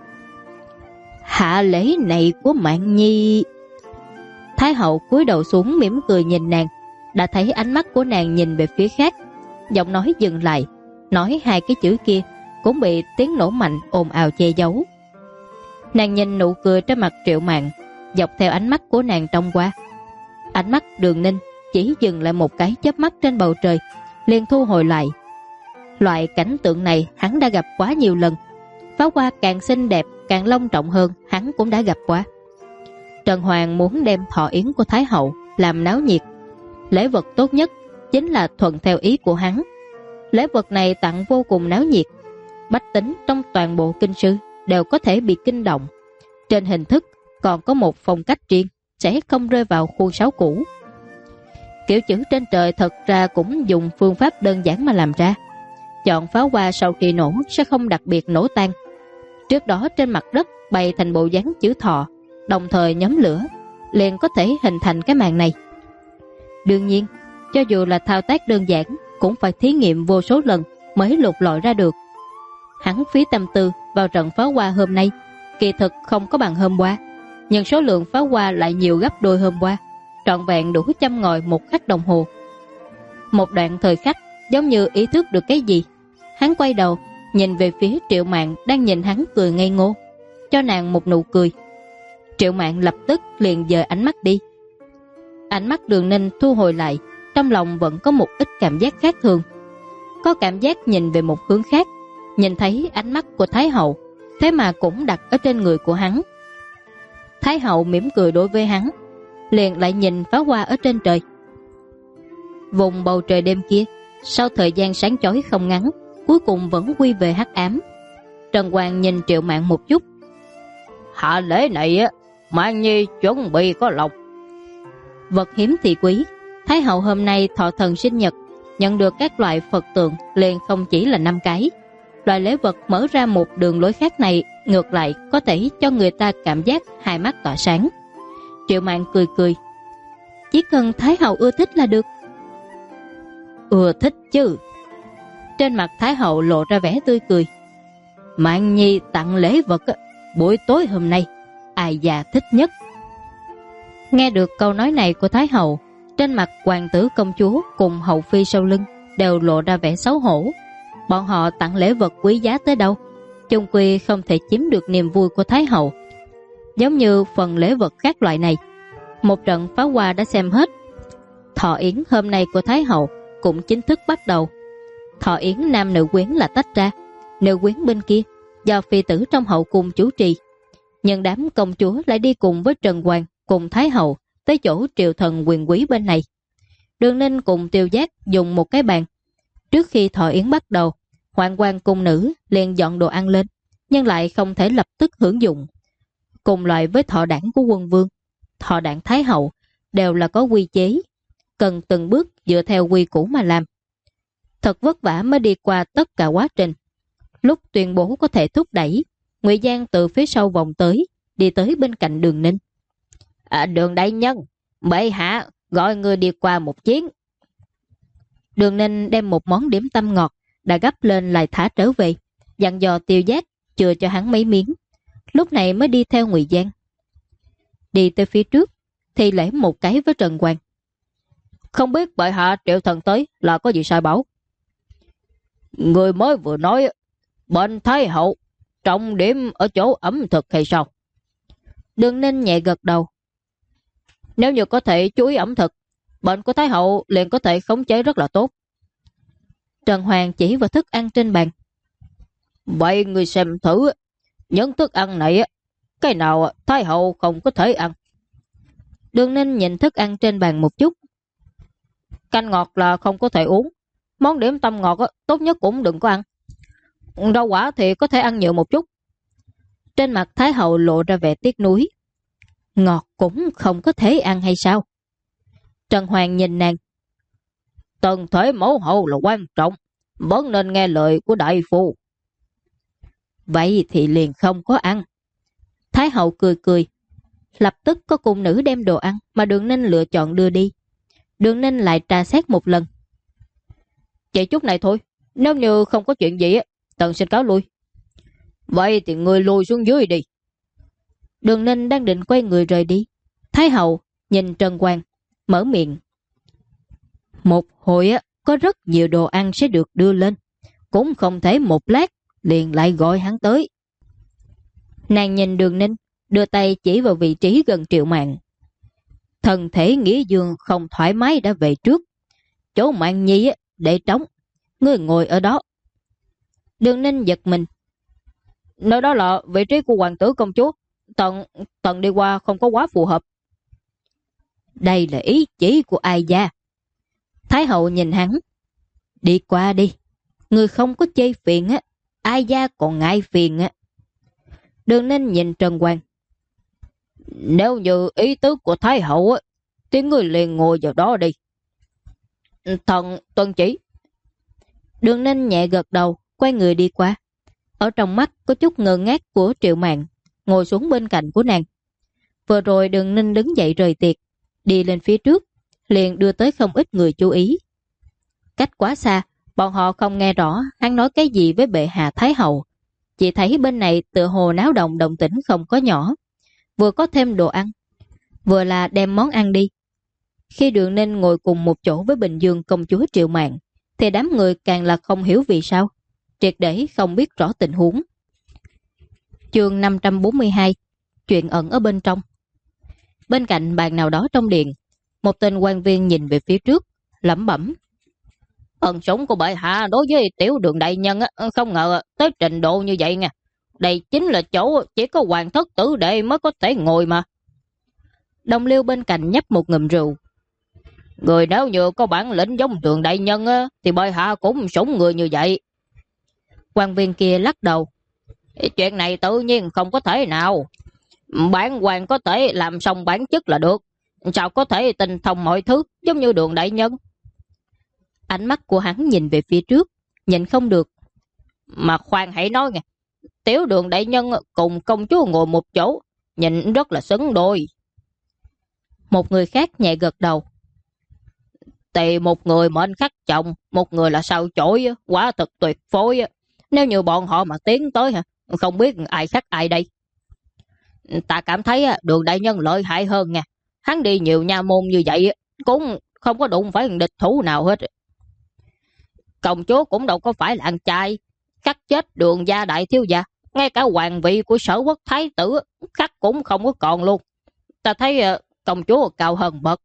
Hạ lễ này của Mạn Nhi. Thái hậu cúi đầu xuống mỉm cười nhìn nàng, đã thấy ánh mắt của nàng nhìn về phía khác, giọng nói dừng lại, nói hai cái chữ kia cũng bị tiếng nổ mạnh ồn ào che giấu. Nàng nhìn nụ cười trên mặt Triệu Mạn, dọc theo ánh mắt của nàng trông qua. Ánh mắt Đường Ninh chỉ dừng lại một cái chớp mắt trên bầu trời, liền thu hồi lại. Loại cảnh tượng này hắn đã gặp quá nhiều lần, pháo hoa càng xinh đẹp càng long trọng hơn hắn cũng đã gặp qua. Trần Hoàng muốn đem thọ yến của Thái hậu làm náo nhiệt, lễ vật tốt nhất chính là thuận theo ý của hắn. Lễ vật này tặng vô cùng náo nhiệt, bách tính trong toàn bộ kinh sư đều có thể bị kinh động. Trên hình thức còn có một phong cách riêng, sẽ không rơi vào khuôn sáo cũ. Kiểu chữ trên trời thật ra cũng dùng phương pháp đơn giản mà làm ra. Chọn pháo hoa sau khi nổ sẽ không đặc biệt nổ tan. Trước đó trên mặt đất bày thành bộ dáng chữ thọ, đồng thời nhóm lửa, liền có thể hình thành cái màn này. Đương nhiên, cho dù là thao tác đơn giản cũng phải thí nghiệm vô số lần mới lục lọi ra được. Hắn phí tâm tư vào trận pháo hoa hôm nay, kỳ thực không có bằng hôm qua, nhưng số lượng pháo hoa lại nhiều gấp đôi hôm qua, trọn vẹn đủ châm ngòi một khắc đồng hồ. Một đoạn thời khắc giống như ý thức được cái gì, hắn quay đầu nhìn về phía Triệu Mạn đang nhìn hắn cười ngây ngô, cho nàng một nụ cười. Triệu Mạn lập tức liền dời ánh mắt đi. Ánh mắt Đường Ninh thu hồi lại, trong lòng vẫn có một ít cảm giác khác thường. Có cảm giác nhìn về một hướng khác, nhìn thấy ánh mắt của Thái hậu, thế mà cũng đặt ở trên người của hắn. Thái hậu mỉm cười đối với hắn, liền lại nhìn pháo hoa ở trên trời. Vùng bầu trời đêm kia, sau thời gian sáng chói không ngắn, cuối cùng vẫn quy về hắc ám. Trần Hoàng nhìn Triệu Mạn một chút. Hạ lễ này á, Mạn Nhi chuẩn bị có lộc. Vật hiếm thì quý, Thái hậu hôm nay thọ thần sinh nhật, nhận được các loại Phật tượng liền không chỉ là 5 cái. Loại lễ vật mở ra một đường lối khác này ngược lại có thể cho người ta cảm giác hai mắt tỏa sáng. Triệu Mạn cười cười. Chỉ cần Thái hậu ưa thích là được. Ưa thích chứ. Trên mặt Thái hậu lộ ra vẻ tươi cười. Mạn Nhi tặng lễ vật buổi tối hôm nay ai già thích nhất. Nghe được câu nói này của Thái hậu, trên mặt hoàng tử công chúa cùng hậu phi sau lưng đều lộ ra vẻ xấu hổ. Bọn họ tặng lễ vật quý giá tới đâu, chung quy không thể chiếm được niềm vui của Thái hậu. Giống như phần lễ vật khác loại này, một trận pháo hoa đã xem hết. Thọ yến hôm nay của Thái hậu cũng chính thức bắt đầu. Thọ yến nam nữ quyến là tách ra, nữ quyến bên kia do phi tử trong hậu cung chủ trì, nhưng đám công chúa lại đi cùng với Trần Hoàng cùng Thái hậu tới chỗ triều thần quyền quý bên này. Đường Ninh cùng Tiêu Giác dùng một cái bàn. Trước khi thọ yến bắt đầu, hoàng quan cung nữ liền dọn đồ ăn lên, nhưng lại không thể lập tức hưởng dụng. Cùng loại với thọ đản của quân vương, thọ đản Thái hậu đều là có quy chế, cần từng bước dựa theo quy củ mà làm. Thật vất vả mới đi qua tất cả quá trình. Lúc tuyên bố có thể thúc đẩy, Ngụy Giang từ phía sau vòng tới, đi tới bên cạnh Đường Ninh. Đường đại nhân, bệ hạ gọi người đi qua một chuyến. Đường Ninh đem một món điểm tâm ngọt đã gấp lên lại thả trở về, dặn dò Tiêu Giác chừa cho hắn mấy miếng, lúc này mới đi theo Ngụy Giang. Đi tới phía trước thì lễ một cái với Trần Hoàng. Không biết bệ hạ triệu thần tới là có gì sai bảo? Người mới vừa nói bên Thái hậu trọng điểm ở chỗ ẩm thực hay sao? Đường Ninh nhẹ gật đầu, Nếu như có thể chú ý ẩm thực, bệnh của Thái hậu liền có thể khống chế rất là tốt. Trần Hoàng chỉ vào thức ăn trên bàn. Vậy người xem thử, những thức ăn này, cái nào Thái hậu không có thể ăn? Đường Ninh nhìn thức ăn trên bàn một chút. Canh ngọt là không có thể uống. Món điểm tâm ngọt tốt nhất cũng đừng có ăn. Rau quả thì có thể ăn nhiều một chút. Trên mặt Thái hậu lộ ra vẻ tiếc nuối. Ngọt cũng không có thể ăn hay sao? Trần Hoàng nhìn nàng. Tần thể mẫu hậu là quan trọng, vẫn nên nghe lời của đại phu. Vậy thì liền không có ăn. Thái hậu cười cười. Lập tức có cung nữ đem đồ ăn mà Đường Ninh lựa chọn đưa đi. Đường Ninh lại tra xét một lần. Chỉ chút này thôi, nếu như không có chuyện gì, Tần xin cáo lui. Vậy thì người lùi xuống dưới đi. Đường Ninh đang định quay người rời đi. Thái hậu nhìn Trần Hoàng, mở miệng. Một hồi có rất nhiều đồ ăn sẽ được đưa lên, cũng không thể một lát liền lại gọi hắn tới. Nàng nhìn Đường Ninh, đưa tay chỉ vào vị trí gần Triệu Mạn. Thần thể Nghĩa Dương không thoải mái đã về trước, chỗ Mạn Nhi để trống, ngươi ngồi ở đó. Đường Ninh giật mình. Nơi đó là vị trí của hoàng tử công chúa, Tần đi qua không có quá phù hợp. Đây là ý chỉ của ai gia? Thái hậu nhìn hắn. Đi qua đi, người không có chê phiền ai gia còn ngại phiền Đường Ninh nhìn Trần Hoàng. Nếu như ý tứ của Thái hậu thì người liền ngồi vào đó đi. Tuân chỉ. Đường Ninh nhẹ gật đầu, quay người đi qua. Ở trong mắt có chút ngơ ngác của Triệu Mạn, ngồi xuống bên cạnh của nàng. Vừa rồi Đường Ninh đứng dậy rời tiệc, đi lên phía trước, liền đưa tới không ít người chú ý. Cách quá xa, bọn họ không nghe rõ hắn nói cái gì với bệ hạ Thái hậu. Chỉ thấy bên này tựa hồ náo động động tĩnh không có nhỏ. Vừa có thêm đồ ăn, vừa là đem món ăn đi. Khi Đường Ninh ngồi cùng một chỗ với Bình Dương công chúa Triệu Mạn, thì đám người càng là không hiểu vì sao, triệt để không biết rõ tình huống. Chương 542, chuyện ẩn ở bên trong. Bên cạnh bàn nào đó trong điện, một tên quan viên nhìn về phía trước, lẩm bẩm. Ân sủng của bệ hạ đối với Tiểu Đường đại nhân không ngờ tới trình độ như vậy nha. Đây chính là chỗ chỉ có hoàng thất tử đệ mới có thể ngồi mà. Đồng liêu bên cạnh nhấp một ngụm rượu. Người nếu như có bản lĩnh giống Đường đại nhân thì bệ hạ cũng sủng người như vậy. Quan viên kia lắc đầu. Chuyện này tự nhiên không có thể nào. Bản hoàng có thể làm xong bản chất là được. Sao có thể tinh thông mọi thứ giống như Đường đại nhân? Ánh mắt của hắn nhìn về phía trước, nhìn không được. Mà khoan hãy nói nghe, Tiểu Đường đại nhân cùng công chúa ngồi một chỗ, nhìn rất là xứng đôi. Một người khác nhẹ gật đầu. Thì một người mệnh khắc chồng, một người là sao chổi, quá thật tuyệt phối. Nếu như bọn họ mà tiến tới, không biết ai khắc ai đây. Ta cảm thấy Đường đại nhân lợi hại hơn nha. Hắn đi nhiều nha môn như vậy, cũng không có đụng phải địch thủ nào hết. Công chúa cũng đâu có phải là ăn chay, khắc chết Đường gia đại thiếu gia. Ngay cả hoàng vị của Sở Quốc thái tử khắc cũng không có còn luôn. Ta thấy công chúa cao hơn bậc.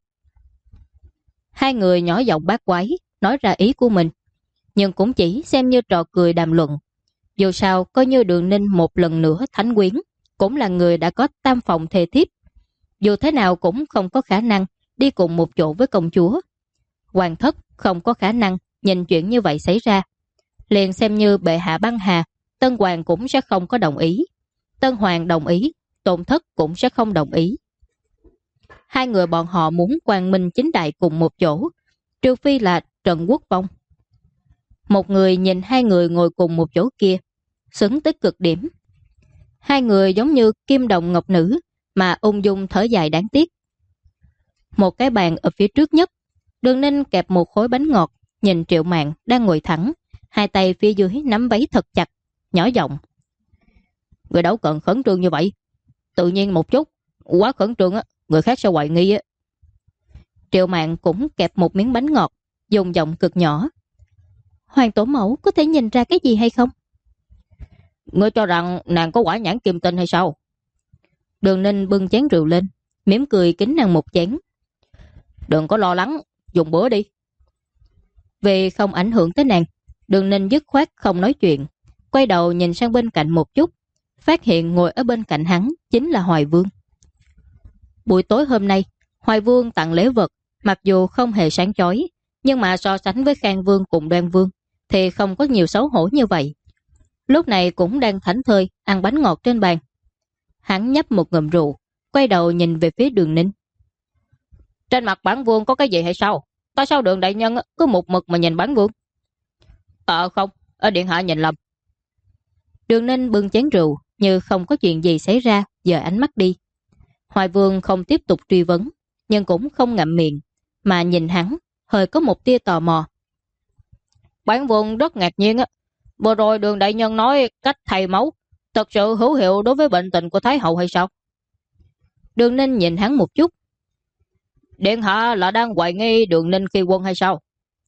Hai người nhỏ giọng bát quái, nói ra ý của mình, nhưng cũng chỉ xem như trò cười đàm luận. Dù sao, coi như Đường Ninh một lần nữa thánh quyến, cũng là người đã có tam phòng thề thiếp. Dù thế nào cũng không có khả năng đi cùng một chỗ với công chúa. Hoàng thất không có khả năng nhìn chuyện như vậy xảy ra. Liền xem như bệ hạ băng hà, Tân Hoàng cũng sẽ không có đồng ý. Tân Hoàng đồng ý, Tôn thất cũng sẽ không đồng ý. Hai người bọn họ muốn quang minh chính đại cùng một chỗ, trừ phi là Trần Quốc Phong. Một người nhìn hai người ngồi cùng một chỗ kia, xứng tới cực điểm. Hai người giống như kim đồng ngọc nữ, mà ung dung thở dài đáng tiếc. Một cái bàn ở phía trước nhất, Đường Ninh kẹp một khối bánh ngọt, nhìn Triệu Mạn đang ngồi thẳng, hai tay phía dưới nắm váy thật chặt, nhỏ giọng. Người đâu cần khẩn trương như vậy, tự nhiên một chút, quá khẩn trương người khác sẽ hoài nghi Triệu Mạn cũng kẹp một miếng bánh ngọt, dùng giọng cực nhỏ. Hoàng tổ mẫu có thể nhìn ra cái gì hay không? Ngươi cho rằng nàng có quả nhãn kim tinh hay sao? Đường Ninh bưng chén rượu lên, mỉm cười kính nàng một chén, Đừng có lo lắng, dùng bữa đi. Vì không ảnh hưởng tới nàng, Đường Ninh dứt khoát không nói chuyện, quay đầu nhìn sang bên cạnh một chút, phát hiện ngồi ở bên cạnh hắn chính là Hoài Vương. Buổi tối hôm nay, Hoài Vương tặng lễ vật, mặc dù không hề sáng chói, nhưng mà so sánh với Khang Vương cùng Đoan Vương thì không có nhiều xấu hổ như vậy. Lúc này cũng đang thảnh thơi ăn bánh ngọt trên bàn. Hắn nhấp một ngụm rượu, quay đầu nhìn về phía Đường Ninh. Trên mặt bản vương có cái gì hay sao? Tại sao Đường đại nhân cứ một mực mà nhìn bản vương? Không, ở điện hạ nhìn lầm. Đường Ninh bưng chén rượu như không có chuyện gì xảy ra, dời ánh mắt đi. Hoài Vương không tiếp tục truy vấn, nhưng cũng không ngậm miệng, mà nhìn hắn, hơi có một tia tò mò. Bản vương rất ngạc nhiên á. Vừa rồi Đường đại nhân nói cách thay máu thật sự hữu hiệu đối với bệnh tình của Thái hậu hay sao? Đường Ninh nhìn hắn một chút. Điện hạ là đang hoài nghi Đường Ninh khi quân hay sao?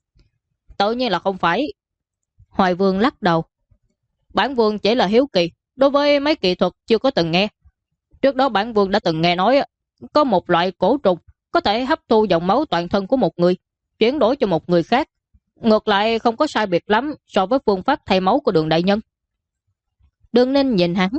Tự nhiên là không phải. Hoài Vương lắc đầu. Bản vương chỉ là hiếu kỳ đối với mấy kỹ thuật chưa có từng nghe. Trước đó bản vương đã từng nghe nói có một loại cổ trùng có thể hấp thu dòng máu toàn thân của một người, chuyển đổi cho một người khác. Ngược lại không có sai biệt lắm so với phương pháp thay máu của Đường đại nhân. Đường Ninh nhìn hắn.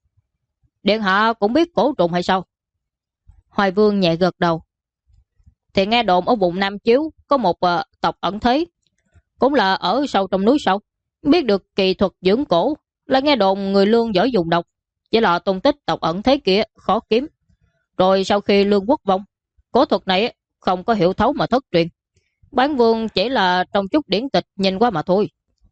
Điện hạ cũng biết cổ trùng hay sao? Hoài Vương nhẹ gật đầu. Thì nghe đồn ở vùng Nam Chiếu có một tộc ẩn thế, cũng là ở sâu trong núi sâu. Biết được kỳ thuật dưỡng cổ, là nghe đồn người Lương giỏi dùng độc, chỉ là tung tích tộc ẩn thế kia khó kiếm. Rồi sau khi Lương quốc vong, cổ thuật này không có hiểu thấu mà thất truyền. Bản vương chỉ là trong chút điển tịch nhìn qua mà thôi.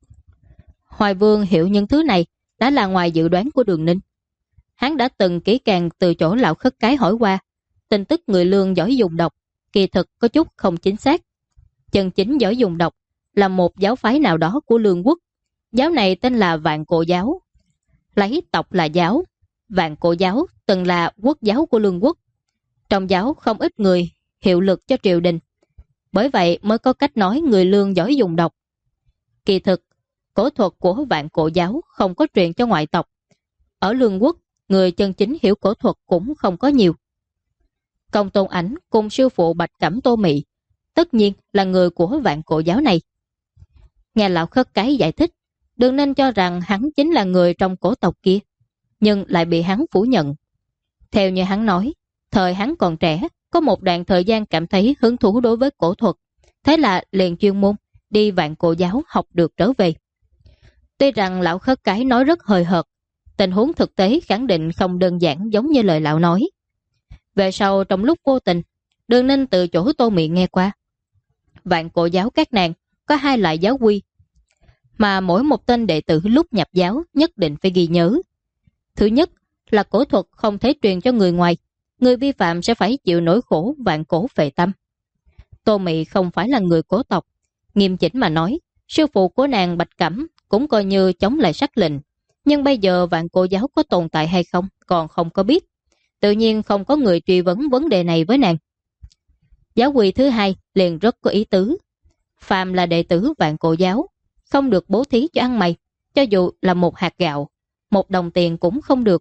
Hoài Vương hiểu những thứ này đã là ngoài dự đoán của Đường Ninh. Hắn đã từng kỹ càng từ chỗ lão khất cái hỏi qua, tin tức người Lương giỏi dùng độc kỳ thực có chút không chính xác. Chân chính giỏi dùng độc là một giáo phái nào đó của Lương quốc. Giáo này tên là Vạn Cổ giáo, lấy tộc là giáo. Vạn Cổ giáo từng là quốc giáo của Lương quốc. Trong giáo không ít người hiệu lực cho triều đình, bởi vậy mới có cách nói người Lương giỏi dùng độc. Kỳ thực, cổ thuật của Vạn Cổ giáo không có truyền cho ngoại tộc. Ở Lương quốc, người chân chính hiểu cổ thuật cũng không có nhiều. Công Tôn Ảnh cùng sư phụ Bạch Cẩm Tô Mị tất nhiên là người của Vạn Cổ giáo này. Nghe lão khất cái giải thích, Đường Ninh cho rằng hắn chính là người trong cổ tộc kia, nhưng lại bị hắn phủ nhận. Theo như hắn nói, thời hắn còn trẻ, có một đoạn thời gian cảm thấy hứng thú đối với cổ thuật, thế là liền chuyên môn đi Vạn Cổ giáo học được trở về. Tuy rằng lão khất cái nói rất hời hợt, tình huống thực tế khẳng định không đơn giản giống như lời lão nói. Về sau trong lúc vô tình, Đường Ninh từ chỗ Tô Mị nghe qua, Vạn Cổ giáo các nàng có hai loại giáo quy, mà mỗi một tên đệ tử lúc nhập giáo nhất định phải ghi nhớ. Thứ nhất là cổ thuật không thể truyền cho người ngoài, người vi phạm sẽ phải chịu nỗi khổ vạn cổ phệ tâm. Tô Mị không phải là người cổ tộc, nghiêm chỉnh mà nói, sư phụ của nàng Bạch Cẩm cũng coi như chống lại sắc lệnh, nhưng bây giờ Vạn Cổ giáo có tồn tại hay không còn không có biết. Tự nhiên không có người truy vấn vấn đề này với nàng. Giáo quy thứ hai liền rất có ý tứ. Phàm là đệ tử Vạn Cổ giáo, không được bố thí cho ăn mày, cho dù là một hạt gạo, một đồng tiền cũng không được.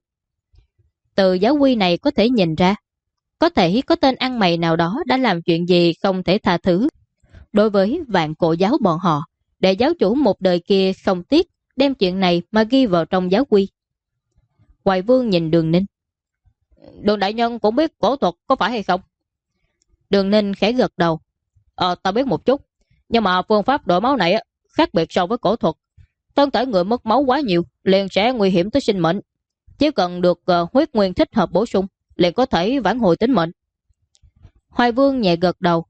Từ giáo quy này có thể nhìn ra, có thể có tên ăn mày nào đó đã làm chuyện gì không thể tha thứ. Đối với Vạn Cổ giáo bọn họ, để giáo chủ một đời kia không tiếc đem chuyện này mà ghi vào trong giáo quy. Hoài Vương nhìn Đường Ninh. Đường đại nhân cũng biết cổ thuật có phải hay không? Đường Ninh khẽ gật đầu. Ta biết một chút, nhưng mà phương pháp đổi máu này khác biệt so với cổ thuật. Thân thể người mất máu quá nhiều liền sẽ nguy hiểm tới sinh mệnh. Chỉ cần được huyết nguyên thích hợp bổ sung liền có thể vãn hồi tính mệnh. Hoài Vương nhẹ gật đầu.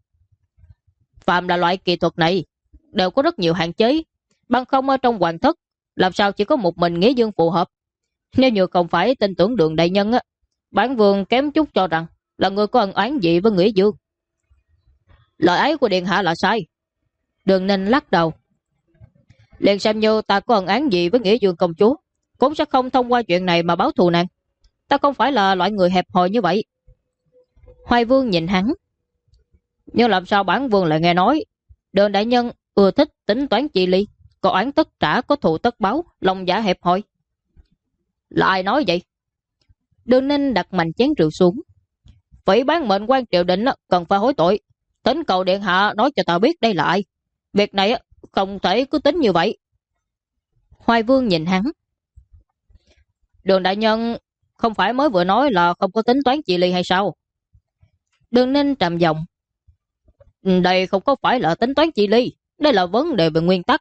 Phạm là loại kỹ thuật này đều có rất nhiều hạn chế, bằng không ở trong hoàng thất làm sao chỉ có một mình Nghĩa Dương phù hợp. Nếu như không phải tin tưởng Đường đại nhân bản vương kém chút cho rằng là người có ân oán gì với Nghĩa Dương. Lời ấy của điện hạ là sai. Đường Ninh lắc đầu. Liền xem như ta có ân oán gì với Nghĩa Dương công chúa, cũng sẽ không thông qua chuyện này mà báo thù nàng. Ta không phải là loại người hẹp hòi như vậy. Hoài Vương nhìn hắn. Nhưng làm sao bản vương lại nghe nói Đường đại nhân ưa thích tính toán chi ly, có oán tất trả, có thù tất báo, lòng dạ hẹp hòi? Là ai nói vậy? Đường Ninh đặt mạnh chén rượu xuống. Phỉ bán mệnh quan triều đình cần phải hối tội. Thỉnh cầu điện hạ nói cho ta biết đây là ai. Việc này không thể cứ tính như vậy. Hoài Vương nhìn hắn. Đường đại nhân không phải mới vừa nói là không có tính toán chi ly hay sao? Đường Ninh trầm giọng. Đây không có phải là tính toán chi ly, đây là vấn đề về nguyên tắc.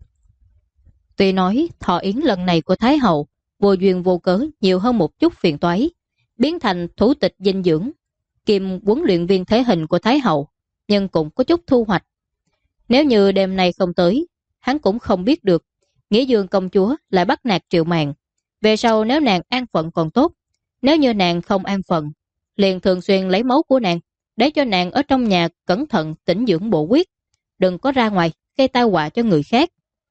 Tuy nói thọ yến lần này của Thái Hậu vô duyên vô cớ nhiều hơn một chút phiền toái, biến thành thủ tịch dinh dưỡng, kiêm huấn luyện viên thể hình của Thái Hậu, nhưng cũng có chút thu hoạch. Nếu như đêm nay không tới, hắn cũng không biết được Nghĩa Dương công chúa lại bắt nạt Triệu Mạn. Về sau nếu nàng an phận còn tốt, nếu như nàng không an phận, liền thường xuyên lấy máu của nàng, để cho nàng ở trong nhà cẩn thận tĩnh dưỡng bổ huyết, đừng có ra ngoài gây tai họa cho người khác.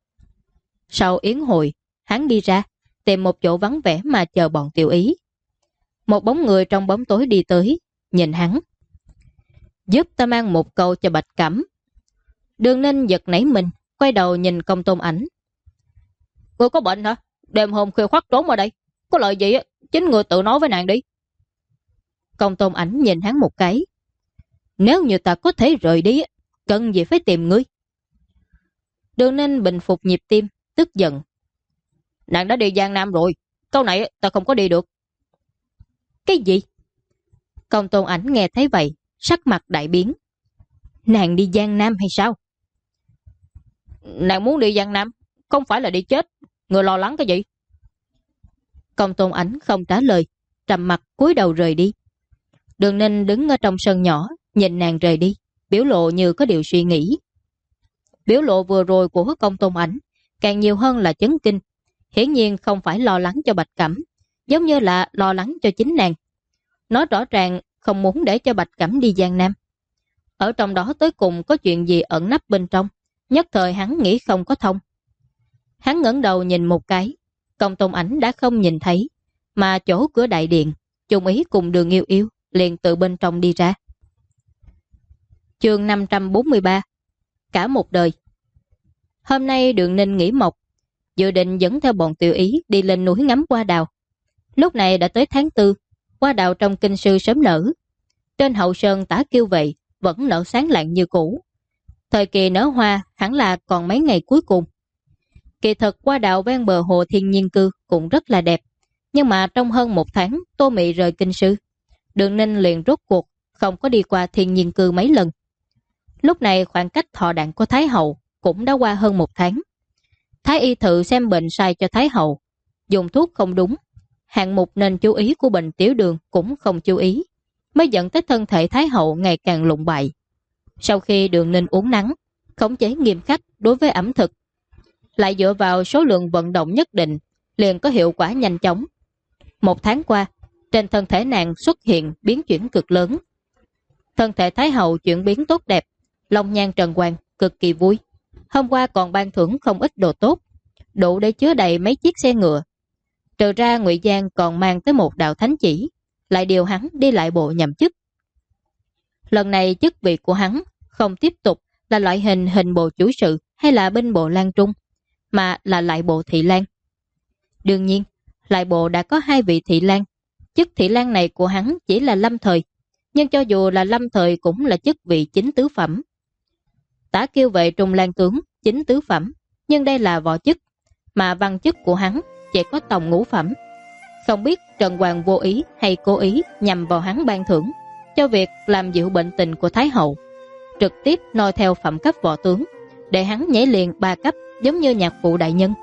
Sau yến hội, hắn đi ra, tìm một chỗ vắng vẻ mà chờ bọn Tiểu Ý. Một bóng người trong bóng tối đi tới, nhìn hắn. Giúp ta mang một câu cho Bạch Cẩm. Đường Ninh giật nảy mình, quay đầu nhìn Công Tôn Ảnh. Ngươi có bệnh hả? Đêm hôm khuya khoắt trốn ở đây. Có lợi gì chính ngươi tự nói với nàng đi. Công Tôn Ảnh nhìn hắn một cái. Nếu như ta có thể rời đi, cần gì phải tìm ngươi? Đường Ninh bình phục nhịp tim, tức giận. Nàng đã đi Giang Nam rồi, câu này ta không có đi được. Cái gì? Công Tôn Ảnh nghe thấy vậy, sắc mặt đại biến. Nàng đi Giang Nam hay sao? Nàng muốn đi Giang Nam, không phải là đi chết. Ngươi lo lắng cái gì? Công Tôn Ảnh không trả lời, trầm mặt cúi đầu rời đi. Đường Ninh đứng ở trong sân nhỏ, nhìn nàng rời đi, biểu lộ như có điều suy nghĩ. Biểu lộ vừa rồi của Công Tôn Ảnh càng nhiều hơn là chấn kinh, hiển nhiên không phải lo lắng cho Bạch Cẩm, giống như là lo lắng cho chính nàng. Nó rõ ràng không muốn để cho Bạch Cẩm đi Giang Nam. Ở trong đó tới cùng có chuyện gì ẩn nấp bên trong, nhất thời hắn nghĩ không có thông. Hắn ngẩng đầu nhìn một cái, Công Tôn Ảnh đã không nhìn thấy, mà chỗ cửa đại điện, Trung Ý cùng Đường Yêu Yêu liền từ bên trong đi ra. Chương 543. Cả một đời. Hôm nay Đường Ninh nghỉ mộc, dự định dẫn theo bọn Tiểu Ý đi lên núi ngắm hoa đào. Lúc này đã tới tháng 4, hoa đào trong kinh sư sớm nở. Trên hậu sơn Tả Kiêu Vệ vẫn nở sáng lạng như cũ. Thời kỳ nở hoa hẳn là còn mấy ngày cuối cùng. Kỳ thực hoa đào ven bờ hồ Thiên Nhiên Cư cũng rất là đẹp, nhưng mà trong hơn một tháng Tô Mị rời kinh sư, Đường Ninh liền rốt cuộc không có đi qua Thiên Nhiên Cư mấy lần. Lúc này khoảng cách thọ đản của Thái Hậu cũng đã qua hơn một tháng. Thái y thự xem bệnh sai cho Thái Hậu, dùng thuốc không đúng, hạng mục nên chú ý của bệnh tiểu đường cũng không chú ý, mới dẫn tới thân thể Thái Hậu ngày càng lụng bại. Sau khi Đường Ninh uống nắng, khống chế nghiêm khắc đối với ẩm thực, lại dựa vào số lượng vận động nhất định, liền có hiệu quả nhanh chóng. Một tháng qua, trên thân thể nàng xuất hiện biến chuyển cực lớn. Thân thể Thái Hậu chuyển biến tốt đẹp, Long Nhan Trần Hoàng cực kỳ vui. Hôm qua còn ban thưởng không ít đồ tốt, đủ để chứa đầy mấy chiếc xe ngựa. Trừ ra Ngụy Giang còn mang tới một đạo thánh chỉ, lại điều hắn đi lại bộ nhậm chức. Lần này chức vị của hắn không tiếp tục là loại hình bộ chủ sự hay là binh bộ Lan Trung, mà là lại bộ thị lang. Đương nhiên, lại bộ đã có 2 vị thị lang. Chức thị lang này của hắn chỉ là lâm thời, nhưng cho dù là lâm thời cũng là chức vị chính tứ phẩm. Tả Kiêu Vệ Trung Lang tướng chính tứ phẩm, nhưng đây là võ chức, mà văn chức của hắn chỉ có tòng ngũ phẩm. Không biết Trần Hoàng vô ý hay cố ý nhằm vào hắn ban thưởng cho việc làm dịu bệnh tình của Thái Hậu, trực tiếp noi theo phẩm cấp võ tướng, để hắn nhảy liền 3 cấp giống như nhạc phụ đại nhân.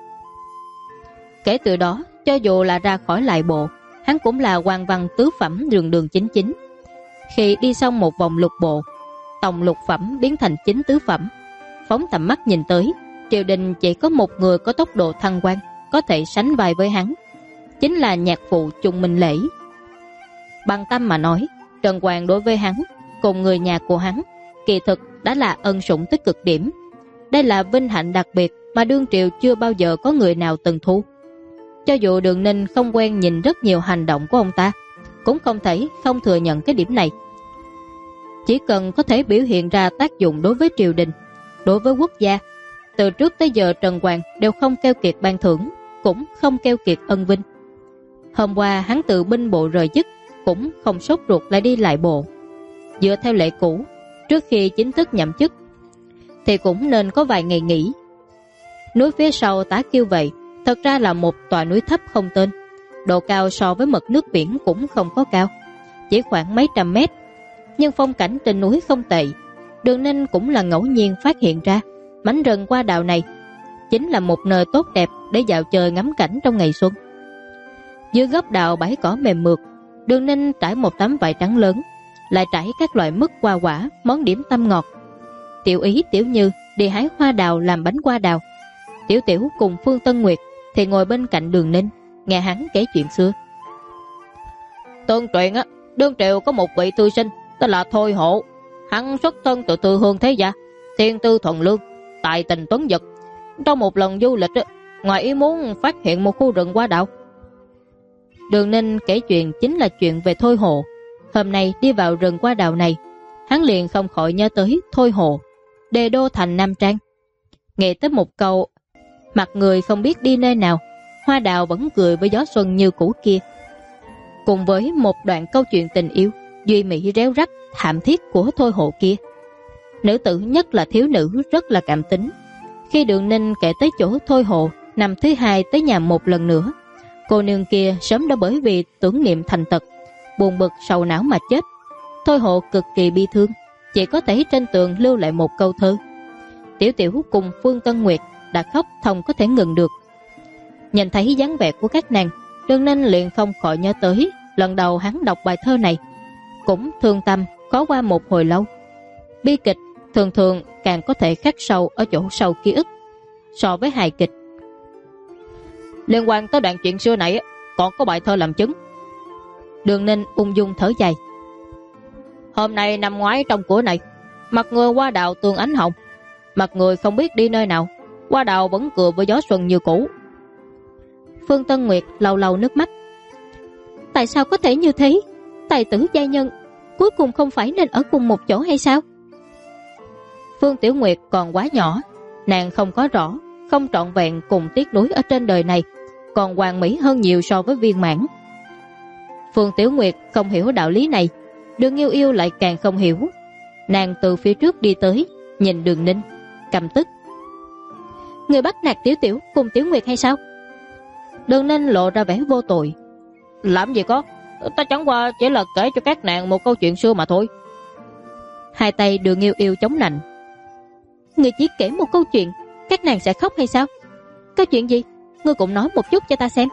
Kể từ đó, cho dù là ra khỏi lại bộ, hắn cũng là quan văn tứ phẩm đường đường chính chính. Khi đi xong một vòng lục bộ, tổng lục phẩm biến thành chính tứ phẩm. Phóng tầm mắt nhìn tới, triều đình chỉ có một người có tốc độ thăng quan có thể sánh vai với hắn, chính là nhạc phụ Trung Minh Lễ. Bằng tâm mà nói, Trần Hoàng đối với hắn cùng người nhà của hắn kỳ thực đã là ân sủng tới cực điểm. Đây là vinh hạnh đặc biệt mà đương triều chưa bao giờ có người nào từng thu. Cho dù Đường Ninh không quen nhìn rất nhiều hành động của ông ta, cũng không thể không thừa nhận cái điểm này. Chỉ cần có thể biểu hiện ra tác dụng đối với triều đình, đối với quốc gia, từ trước tới giờ Trần Hoàng đều không keo kiệt ban thưởng, cũng không keo kiệt ân vinh. Hôm qua hắn từ binh bộ rời chức, cũng không sốt ruột lại đi lại bộ. Dựa theo lệ cũ, trước khi chính thức nhậm chức thì cũng nên có vài ngày nghỉ. Núi phía sau Tá Kiêu Vệ thật ra là một tòa núi thấp không tên, độ cao so với mực nước biển cũng không có cao, chỉ khoảng mấy trăm mét, nhưng phong cảnh trên núi không tệ. Đường Ninh cũng là ngẫu nhiên phát hiện ra mảnh rừng Hoa Đào này chính là một nơi tốt đẹp để dạo chơi ngắm cảnh trong ngày xuân. Dưới gốc đào bãi cỏ mềm mượt, Đường Ninh trải một tấm vải trắng lớn, lại trải các loại mứt hoa quả, món điểm tâm ngọt. Tiểu Ý, Tiểu Như đi hái hoa đào làm bánh hoa đào. Tiểu Tiểu cùng Phương Tân Nguyệt thì ngồi bên cạnh Đường Ninh, nghe hắn kể chuyện xưa. Tương truyền á, đương triều có một vị thư sinh tên là Thôi Hộ. Hắn xuất thân từ tư hương thế gia, thiên tư thuần lương, tài tình tuấn giật. Trong một lần du lịch, ngoài ý muốn phát hiện một khu rừng hoa đào. Đường Ninh kể chuyện chính là chuyện về Thôi Hộ. Hôm nay đi vào rừng hoa đào này, hắn liền không khỏi nhớ tới Thôi Hộ, đề đô thành Nam Trang. Nghe tới một câu mặt người không biết đi nơi nào, hoa đào vẫn cười với gió xuân như cũ kia, cùng với một đoạn câu chuyện tình yêu duy mỹ réo rắt thảm thiết của Thôi Hộ kia. Nữ tử, nhất là thiếu nữ, rất là cảm tính. Khi Đường Ninh kể tới chỗ Thôi Hộ năm thứ hai tới nhà một lần nữa, cô nương kia sớm đã bởi vì tưởng niệm thành tật, buồn bực sầu não mà chết. Thôi Hộ cực kỳ bi thương, chỉ có thể trên tường lưu lại một câu thơ. Tiểu Tiểu cùng Phương Tân Nguyệt đã khóc không có thể ngừng được. Nhìn thấy dáng vẻ của các nàng, Đường Ninh liền không khỏi nhớ tới lần đầu hắn đọc bài thơ này, cũng thương tâm khó qua một hồi lâu. Bi kịch thường thường càng có thể khắc sâu ở chỗ sâu ký ức so với hài kịch. Liên quan tới đoạn chuyện xưa này còn có bài thơ làm chứng. Đường Ninh ung dung thở dài. Hôm nay năm ngoái trong cửa này, mặt người hoa đào tường ánh hồng, mặt người không biết đi nơi nào, hoa đào vẫn cười với gió xuân như cũ. Phương Tân Nguyệt lau lau nước mắt. Tại sao có thể như thế? Tài tử giai nhân cuối cùng không phải nên ở cùng một chỗ hay sao? Phương Tiểu Nguyệt còn quá nhỏ, nàng không có rõ, không trọn vẹn cùng tiếc nuối ở trên đời này còn hoàn mỹ hơn nhiều so với viên mãn. Phương Tiểu Nguyệt không hiểu đạo lý này, Đường Yêu Yêu lại càng không hiểu. Nàng từ phía trước đi tới, nhìn Đường Ninh, căm tức. Người bắt nạt Tiểu Tiểu cùng Tiểu Nguyệt hay sao? Đường Ninh lộ ra vẻ vô tội. Làm gì có, ta chẳng qua chỉ là kể cho các nàng một câu chuyện xưa mà thôi. Hai tay Đường Yêu Yêu chống nạnh. Người chỉ kể một câu chuyện, các nàng sẽ khóc hay sao? Câu chuyện gì? Ngươi cũng nói một chút cho ta xem.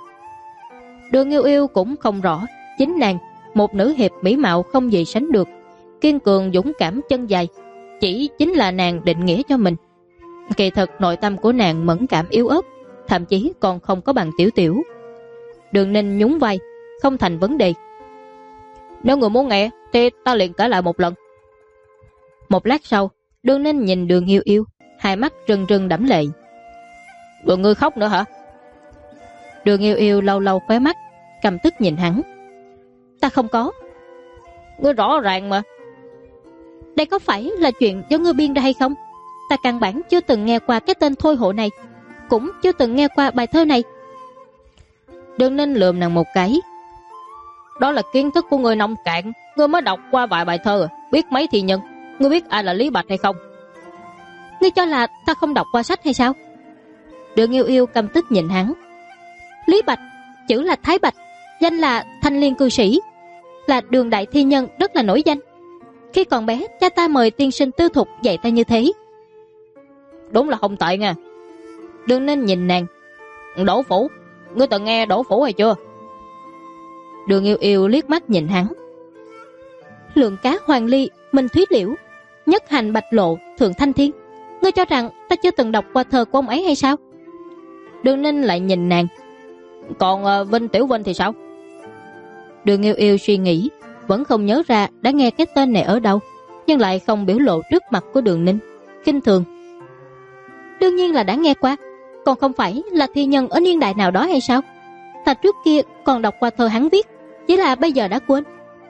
Đường Yêu Yêu cũng không rõ, chính nàng, một nữ hiệp mỹ mạo không gì sánh được, kiên cường dũng cảm chân dài, chỉ chính là nàng định nghĩa cho mình. Kỳ thật nội tâm của nàng mẫn cảm yếu ớt, thậm chí còn không có bằng Tiểu Tiểu. Đường Ninh nhún vai, không thành vấn đề. Nếu người muốn nghe thì ta liền kể lại một lần. Một lát sau, Đường Ninh nhìn Đường Yêu Yêu, hai mắt rưng rưng đẫm lệ. Rồi ngươi khóc nữa hả? Đường Yêu Yêu lâu lâu khóe mắt, căm tức nhìn hắn. Ta không có. Ngươi rõ ràng mà. Đây có phải là chuyện do ngươi biên ra hay không? Ta căn bản chưa từng nghe qua cái tên Thôi Hộ này, cũng chưa từng nghe qua bài thơ này. Đường Ninh lườm nàng một cái. Đó là kiến thức của ngươi nông cạn, ngươi mới đọc qua vài bài thơ, biết mấy thi nhân. Ngươi biết ai là Lý Bạch hay không? Ngươi cho là ta không đọc qua sách hay sao? Đường Yêu Yêu căm tức nhìn hắn. Lý Bạch, chữ là Thái Bạch, danh là thanh liên cư sĩ, là đường đại thi nhân rất là nổi danh. Khi còn bé, cha ta mời tiên sinh tư thục dạy ta như thế. Đúng là không tệ nha. Đường Ninh nhìn nàng. Đỗ Phủ, ngươi từng nghe Đỗ Phủ hay chưa? Đường Yêu Yêu liếc mắt nhìn hắn. Lượng cá Hoàng Ly, Minh Thúy Liễu, Nhất Hành Bạch Lộ, Thượng Thanh Thiên. Ngươi cho rằng ta chưa từng đọc qua thơ của ông ấy hay sao? Đường Ninh lại nhìn nàng. Còn Vinh Tiểu Vinh thì sao? Đường Yêu Yêu suy nghĩ, vẫn không nhớ ra đã nghe cái tên này ở đâu, nhưng lại không biểu lộ trước mặt của Đường Ninh, khinh thường. Đương nhiên là đã nghe qua, còn không phải là thi nhân ở niên đại nào đó hay sao? Ta trước kia còn đọc qua thơ hắn viết, chỉ là bây giờ đã quên.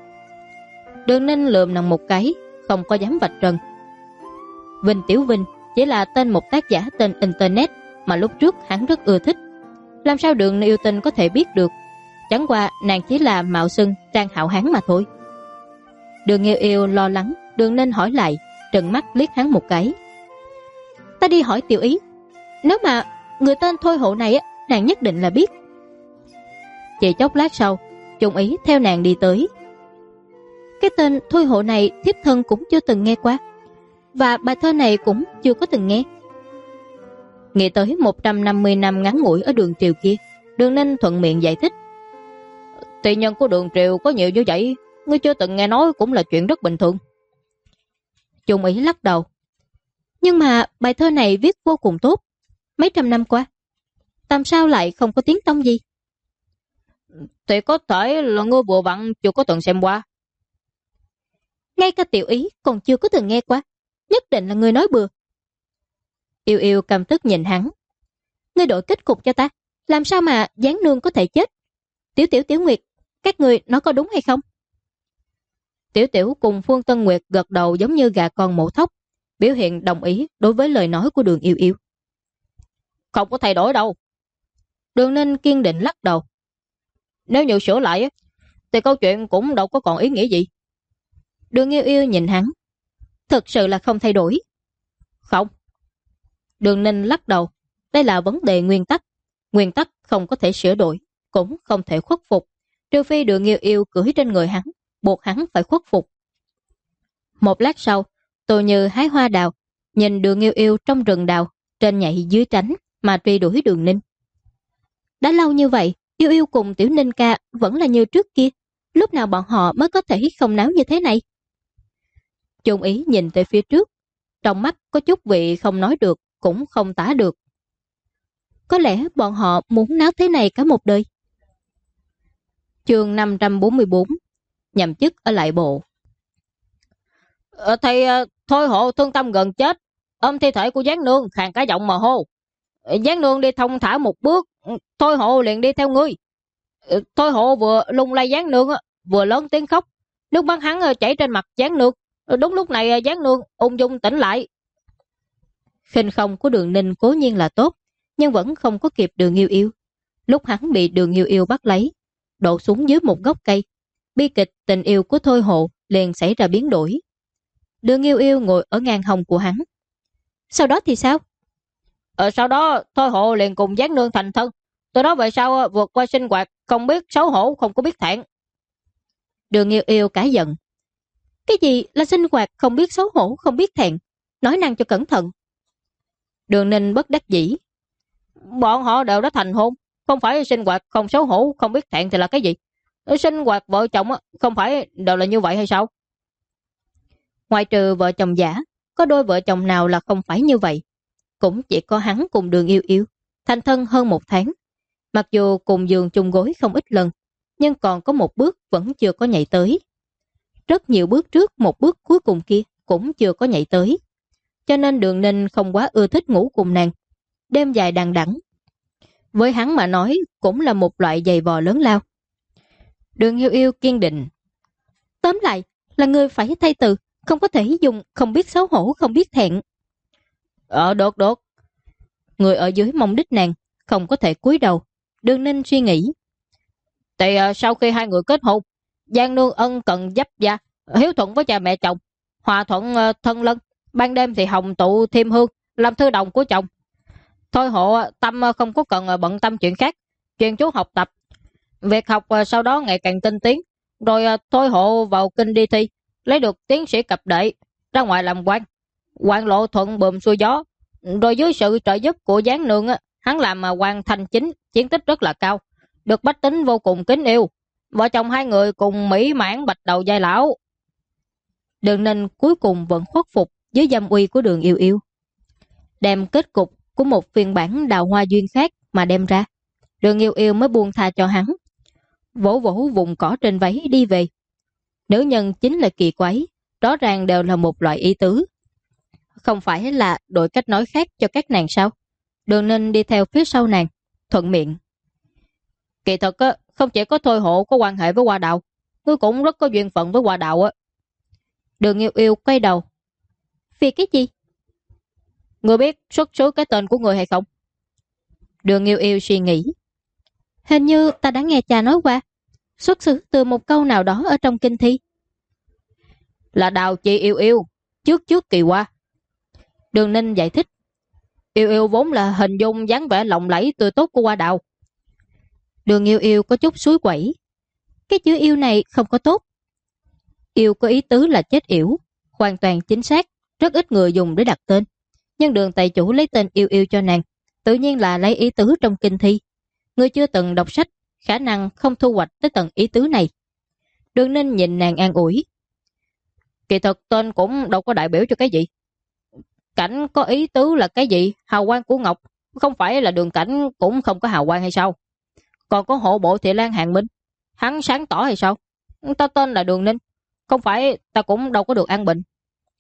Đường Ninh lườm nàng một cái, không có dám vạch trần. Vinh Tiểu Vinh chỉ là tên một tác giả tên internet mà lúc trước hắn rất ưa thích. Làm sao Đường Yêu Tinh có thể biết được? Chẳng qua nàng chỉ là mạo xưng trang hảo hán mà thôi. Đường Yêu Yêu lo lắng Đường Ninh hỏi lại, trừng mắt liếc hắn một cái. Ta đi hỏi Tiểu Ý, nếu mà người tên Thôi Hộ này á, nàng nhất định là biết. Chỉ chốc lát sau, Trung Ý theo nàng đi tới. Cái tên Thôi Hộ này thiếp thân cũng chưa từng nghe qua, và bài thơ này cũng chưa có từng nghe. Nghĩ tới 150 năm ngắn ngủi ở Đường Triều kia, Đường Ninh thuận miệng giải thích. Tỳ nhân của Đường Triều có nhiều như vậy, ngươi chưa từng nghe nói cũng là chuyện rất bình thường. Trung Ý lắc đầu. Nhưng mà bài thơ này viết vô cùng tốt, mấy trăm năm qua, làm sao lại không có tiếng tông gì? Thì có thể là ngươi vừa vặn chưa có từng xem qua. Ngay cả Tiểu Ý còn chưa có từng nghe qua, nhất định là ngươi nói bừa. Yêu Yêu căm tức nhìn hắn. Ngươi đổi kết cục cho ta, làm sao mà Giáng Nương có thể chết? Tiểu Tiểu Tiểu Nguyệt, các ngươi nói có đúng hay không? Tiểu Tiểu cùng Phương Tân Nguyệt gật đầu giống như gà con mổ thóc, biểu hiện đồng ý đối với lời nói của Đường Yêu Yêu. Không có thay đổi đâu. Đường Ninh kiên định lắc đầu. Nếu như sửa lại thì câu chuyện cũng đâu có còn ý nghĩa gì. Đường Yêu Yêu nhìn hắn. Thực sự là không thay đổi. Không. Đường Ninh lắc đầu. Đây là vấn đề nguyên tắc. Nguyên tắc không có thể sửa đổi, cũng không thể khuất phục, trừ phi Đường Yêu Yêu cưỡi trên người hắn, buộc hắn phải khuất phục. Một lát sau, Tô Như hái hoa đào, nhìn Đường Yêu Yêu trong rừng đào, trên nhảy dưới tránh mà truy đuổi Đường Ninh. Đã lâu như vậy, Yêu Yêu cùng Tiểu Ninh ca vẫn là như trước kia, lúc nào bọn họ mới có thể không náo như thế này? Trung Ý nhìn về phía trước, trong mắt có chút vị không nói được, cũng không tả được. Có lẽ bọn họ muốn náo thế này cả một đời. Chương 544, nhậm chức ở lại bộ. Thì Thôi Hộ thương tâm gần chết, ôm thi thể của Giáng Nương khàn cả giọng mà hô. Giáng Nương đi thông thả một bước, Thôi Hộ liền đi theo ngươi. Thôi Hộ vừa lung lay Giáng Nương, vừa lớn tiếng khóc, nước mắt hắn chảy trên mặt Giáng Nương. Đúng lúc này Giáng Nương ung dung tỉnh lại. Khinh không của Đường Ninh cố nhiên là tốt, nhưng vẫn không có kịp Đường Yêu Yêu. Lúc hắn bị Đường Yêu Yêu bắt lấy, đổ xuống dưới một gốc cây, bi kịch tình yêu của Thôi Hộ liền xảy ra biến đổi. Đường Yêu Yêu ngồi ở ngang hông của hắn. Sau đó thì sao? Sau đó Thôi Hộ liền cùng Giáng Nương thành thân. Từ đó về sau vượt qua sinh hoạt, không biết xấu hổ, không có biết thẹn. Đường Yêu Yêu cãi giận. Cái gì là sinh hoạt không biết xấu hổ, không biết thẹn? Nói năng cho cẩn thận. Đường Ninh bất đắc dĩ. Bọn họ đều đã thành hôn, không phải sinh hoạt không xấu hổ, không biết thẹn thì là cái gì? Sinh hoạt vợ chồng không phải đều là như vậy hay sao? Ngoài trừ vợ chồng giả, có đôi vợ chồng nào là không phải như vậy? Cũng chỉ có hắn cùng Đường Yêu Yêu thành thân hơn 1 tháng. Mặc dù cùng giường chung gối không ít lần, nhưng còn có một bước vẫn chưa có nhảy tới. Rất nhiều bước trước một bước cuối cùng kia cũng chưa có nhảy tới. Cho nên Đường Ninh không quá ưa thích ngủ cùng nàng. Đêm dài đằng đẵng, với hắn mà nói cũng là một loại giày vò lớn lao. Đường Yêu Yêu kiên định. Tóm lại là ngươi phải thay từ, không có thể dùng không biết xấu hổ, không biết thẹn. Được. Người ở dưới mông đít nàng, không có thể cúi đầu. Đường Ninh suy nghĩ. Thì sau khi hai người kết hôn, Giang Nương ân cần dấp gia, hiếu thuận với cha mẹ chồng, hòa thuận thân lân. Ban đêm thì hồng tụ thêm hương, làm thư đồng của chồng. Thôi Hộ tâm không có cần bận tâm chuyện khác, chuyên chú học tập. Việc học sau đó ngày càng tinh tiến. Rồi Thôi Hộ vào kinh đi thi, lấy được tiến sĩ cập đệ, ra ngoài làm quan. Quan lộ thuận buồm xuôi gió. Rồi dưới sự trợ giúp của Giáng Nương, hắn làm quan thành chính, chiến tích rất là cao, được bách tính vô cùng kính yêu. Vợ chồng hai người cùng mỹ mãn bạch đầu giai lão. Đường Ninh cuối cùng vẫn khuất phục dưới dâm uy của Đường Yêu Yêu, đem kết cục của một phiên bản đào hoa duyên khác mà đem ra. Đường Yêu Yêu mới buông tha cho hắn, vỗ vỗ vùng cỏ trên váy đi về. Nữ nhân chính là kỳ quái, rõ ràng đều là một loại ý tứ. Không phải là đổi cách nói khác cho các nàng sao? Đường Ninh đi theo phía sau nàng, thuận miệng. Kỳ thật không chỉ có Thôi Hộ có quan hệ với Hoa Đào, ngươi cũng rất có duyên phận với Hoa Đào á. Đường Yêu Yêu quay đầu. Vì cái gì? Ngươi biết xuất xứ cái tên của người hay không? Đường Yêu Yêu suy nghĩ. Hình như ta đã nghe cha nói qua, xuất xứ từ một câu nào đó ở trong kinh thi. Là Đào chị Yêu Yêu, trước kỳ qua. Đường Ninh giải thích. Yêu Yêu vốn là hình dung dáng vẻ lộng lẫy tươi tốt của Hoa Đào. Đường Yêu Yêu có chút suối quẩy. Cái chữ yêu này không có tốt. Yêu có ý tứ là chết yểu, hoàn toàn chính xác, rất ít người dùng để đặt tên. Nhưng Đường tài chủ lấy tên Yêu Yêu cho nàng, tự nhiên là lấy ý tứ trong kinh thi. Người chưa từng đọc sách, khả năng không thu hoạch tới tận ý tứ này. Đường Ninh nhìn nàng an ủi. Kỳ thực tên cũng đâu có đại biểu cho cái gì. Cảnh có ý tứ là cái gì? Hào quang của Ngọc, không phải là Đường Cảnh cũng không có hào quang hay sao? Còn có hộ bộ Thị Lan Hàng Minh, hắn sáng tỏ hay sao? Ta tên là Đường Ninh, không phải ta cũng đâu có được an bình.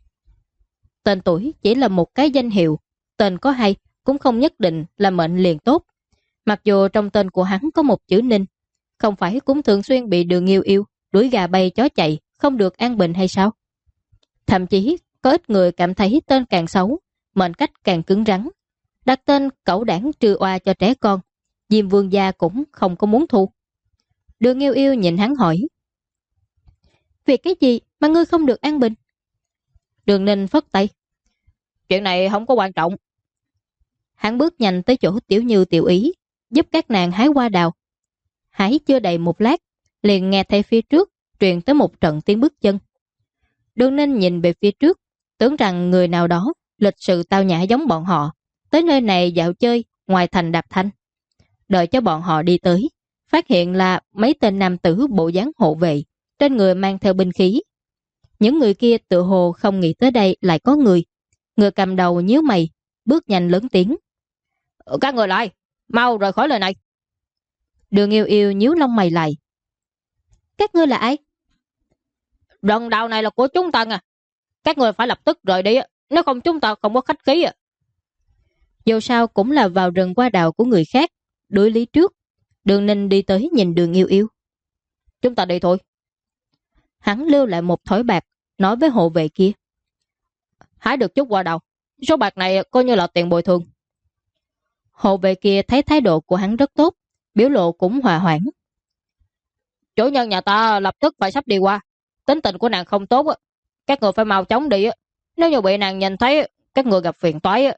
Tên tuổi chỉ là một cái danh hiệu, tên có hay cũng không nhất định là mệnh liền tốt. Mặc dù trong tên của hắn có một chữ Ninh, không phải cũng thường xuyên bị Đường Yêu Yêu đuổi gà bay chó chạy, không được an bình hay sao? Thậm chí có ít người cảm thấy tên càng xấu, mệnh cách càng cứng rắn. Đặt tên cẩu đảng trừ oa cho trẻ con, Diêm Vương gia cũng không có muốn thu. Đường Yêu Yêu nhìn hắn hỏi. Vì cái gì mà ngươi không được an bình? Đường Ninh phất tay. Chuyện này không có quan trọng. Hắn bước nhanh tới chỗ Tiểu Như Tiểu Ý, giúp các nàng hái hoa đào. Hái chưa đầy một lát, liền nghe thấy phía trước truyền tới một trận tiếng bước chân. Đường Ninh nhìn về phía trước, tưởng rằng người nào đó lịch sự tao nhã giống bọn họ, tới nơi này dạo chơi ngoài thành đạp thanh. Đợi cho bọn họ đi tới, phát hiện là mấy tên nam tử bộ dáng hộ vệ, trên người mang theo binh khí. Những người kia tự hồ không nghĩ tới đây lại có người. Người cầm đầu nhíu mày, bước nhanh lớn tiếng. Các người lại, mau rời khỏi lời này. Đường Yêu Yêu nhíu lông mày lại. Các ngươi là ai? Rừng đào này là của chúng ta à. Các người phải lập tức rời đi, nếu không chúng ta không có khách khí. Dù sao cũng là vào rừng qua đào của người khác, đối lý trước. Đường Ninh đi tới nhìn Đường Yêu Yêu. Chúng ta đi thôi. Hắn lưu lại một thỏi bạc, nói với hộ vệ kia. Hái được chút hoa đào, số bạc này coi như là tiền bồi thường. Hộ vệ kia thấy thái độ của hắn rất tốt, biểu lộ cũng hòa hoãn. Chủ nhân nhà ta lập tức phải sắp đi qua, tính tình của nàng không tốt, các người phải mau chóng đi, nếu như bị nàng nhìn thấy các người gặp phiền toái.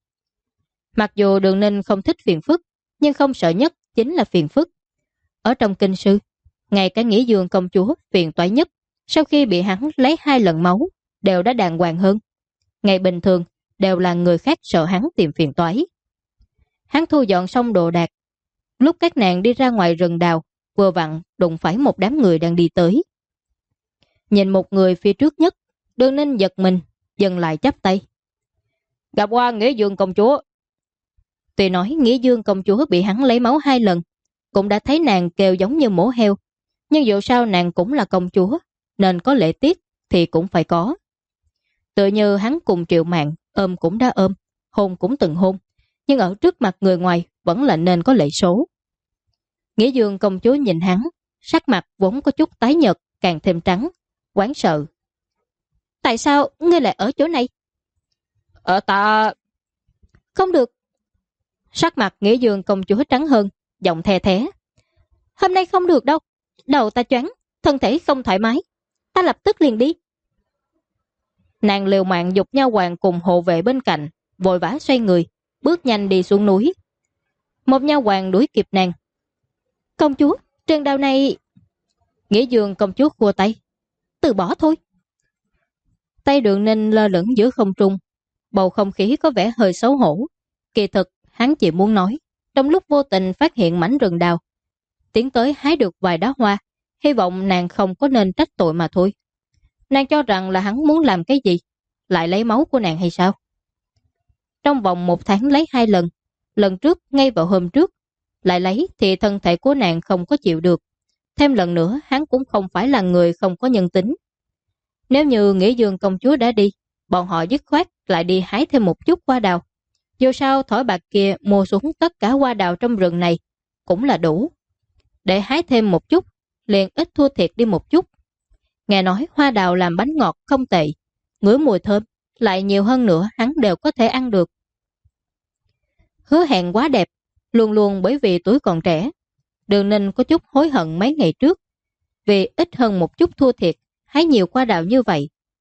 Mặc dù Đường Ninh không thích phiền phức, nhưng không sợ nhất chính là phiền phức. Ở trong kinh sư, ngay cả Nghĩa Dương công chúa phiền toái nhất, sau khi bị hắn lấy 2 lần máu, đều đã đàng hoàng hơn. Ngày bình thường, đều là người khác sợ hắn tìm phiền toái. Hắn thu dọn xong đồ đạc. Lúc các nàng đi ra ngoài rừng đào, vừa vặn đụng phải một đám người đang đi tới. Nhìn một người phía trước nhất, Đường Ninh giật mình, dừng lại chắp tay. Gặp qua Nghĩa Dương công chúa. Tuy nói Nghĩa Dương công chúa bị hắn lấy máu 2 lần, cũng đã thấy nàng kêu giống như mổ heo, nhưng dù sao nàng cũng là công chúa, nên có lễ tiết thì cũng phải có. Tựa như hắn cùng Triệu Mạn ôm cũng đã ôm, hôn cũng từng hôn, nhưng ở trước mặt người ngoài vẫn là nên có lễ số. Nghĩa Dương công chúa nhìn hắn, sắc mặt vốn có chút tái nhợt, càng thêm trắng, hoảng sợ. Tại sao ngươi lại ở chỗ này? Ở ta... Không được. Sắc mặt Nghĩa Dương công chúa trắng hơn, giọng the thé. Hôm nay không được đâu, đầu ta choáng, thân thể không thoải mái, ta lập tức liền đi. Nàng liều mạng giục Nha Hoàn cùng hộ vệ bên cạnh, vội vã xoay người, bước nhanh đi xuống núi. Một Nha Hoàn đuổi kịp nàng. Công chúa, trường đào này... Nghĩa Dương công chúa khua tay. Từ bỏ thôi. Tay Đường Ninh lơ lửng giữa không trung, bầu không khí có vẻ hơi xấu hổ. Kỳ thực, hắn chỉ muốn nói, trong lúc vô tình phát hiện mảnh rừng đào, tiến tới hái được vài đóa hoa, hy vọng nàng không có nên trách tội mà thôi. Nàng cho rằng là hắn muốn làm cái gì, lại lấy máu của nàng hay sao? Trong vòng 1 tháng lấy 2 lần, lần trước ngay vào hôm trước, lại lấy thì thân thể của nàng không có chịu được. Thêm lần nữa hắn cũng không phải là người không có nhân tính. Nếu như Nghĩa Dương công chúa đã đi, bọn họ dứt khoát lại đi hái thêm một chút hoa đào. Dù sao thỏi bạc kia mua xuống tất cả hoa đào trong rừng này cũng là đủ. Để hái thêm một chút, liền ít thua thiệt đi một chút. Nghe nói hoa đào làm bánh ngọt không tệ, ngửi mùi thơm, lại nhiều hơn nữa hắn đều có thể ăn được. Hứa hẹn quá đẹp, luôn luôn bởi vì tuổi còn trẻ. Đường Ninh có chút hối hận mấy ngày trước, vì ít hơn một chút thua thiệt, hái nhiều hoa đào như vậy,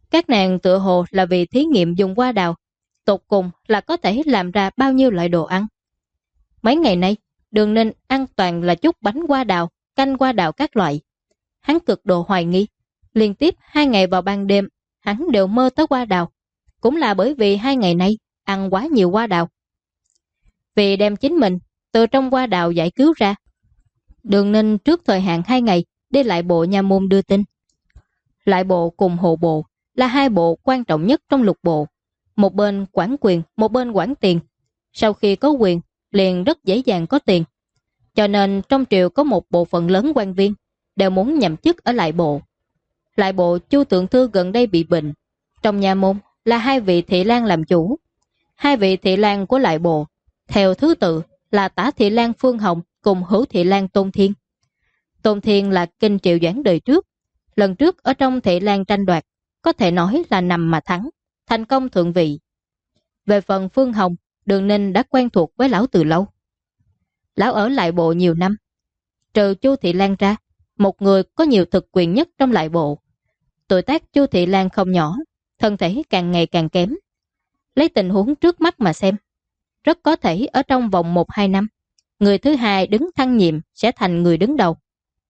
Các nàng tựa hồ là vì thí nghiệm dùng hoa đào, tột cùng là có thể làm ra bao nhiêu loại đồ ăn. Mấy ngày nay, Đường Ninh ăn toàn là chút bánh hoa đào, canh hoa đào các loại. Hắn cực độ hoài nghi, liên tiếp 2 ngày vào ban đêm, hắn đều mơ tới hoa đào. Cũng là bởi vì 2 ngày nay ăn quá nhiều hoa đào. Vì đem chính mình từ trong hoa đào giải cứu ra, Đường Ninh trước thời hạn 2 ngày đi lại bộ nha môn đưa tin. Lại bộ cùng hộ bộ là 2 bộ quan trọng nhất trong lục bộ. Một bên quản quyền, một bên quản tiền. Sau khi có quyền, liền rất dễ dàng có tiền. Cho nên trong triều có một bộ phận lớn quan viên đều muốn nhậm chức ở lại bộ. Lại bộ Chu Thượng Thư gần đây bị bệnh. Trong nhà môn là 2 vị thị lang làm chủ. 2 vị thị lang của lại bộ theo thứ tự là Tả thị lang Phương Hồng cùng Hữu thị lang Tôn Thiên. Tôn Thiên là kinh triệu doãn đời trước. Lần trước ở trong thị lang tranh đoạt, có thể nói là nằm mà thắng, thành công thượng vị. Về phần Phương Hồng, Đường Ninh đã quen thuộc với lão từ lâu. Lão ở lại bộ nhiều năm. Trừ Chu Thị Lan ra, một người có nhiều thực quyền nhất trong lại bộ. Tuổi tác Chu Thị Lan không nhỏ, thân thể càng ngày càng kém. Lấy tình huống trước mắt mà xem, rất có thể ở trong vòng 1-2 năm, người thứ hai đứng thăng nhiệm sẽ thành người đứng đầu.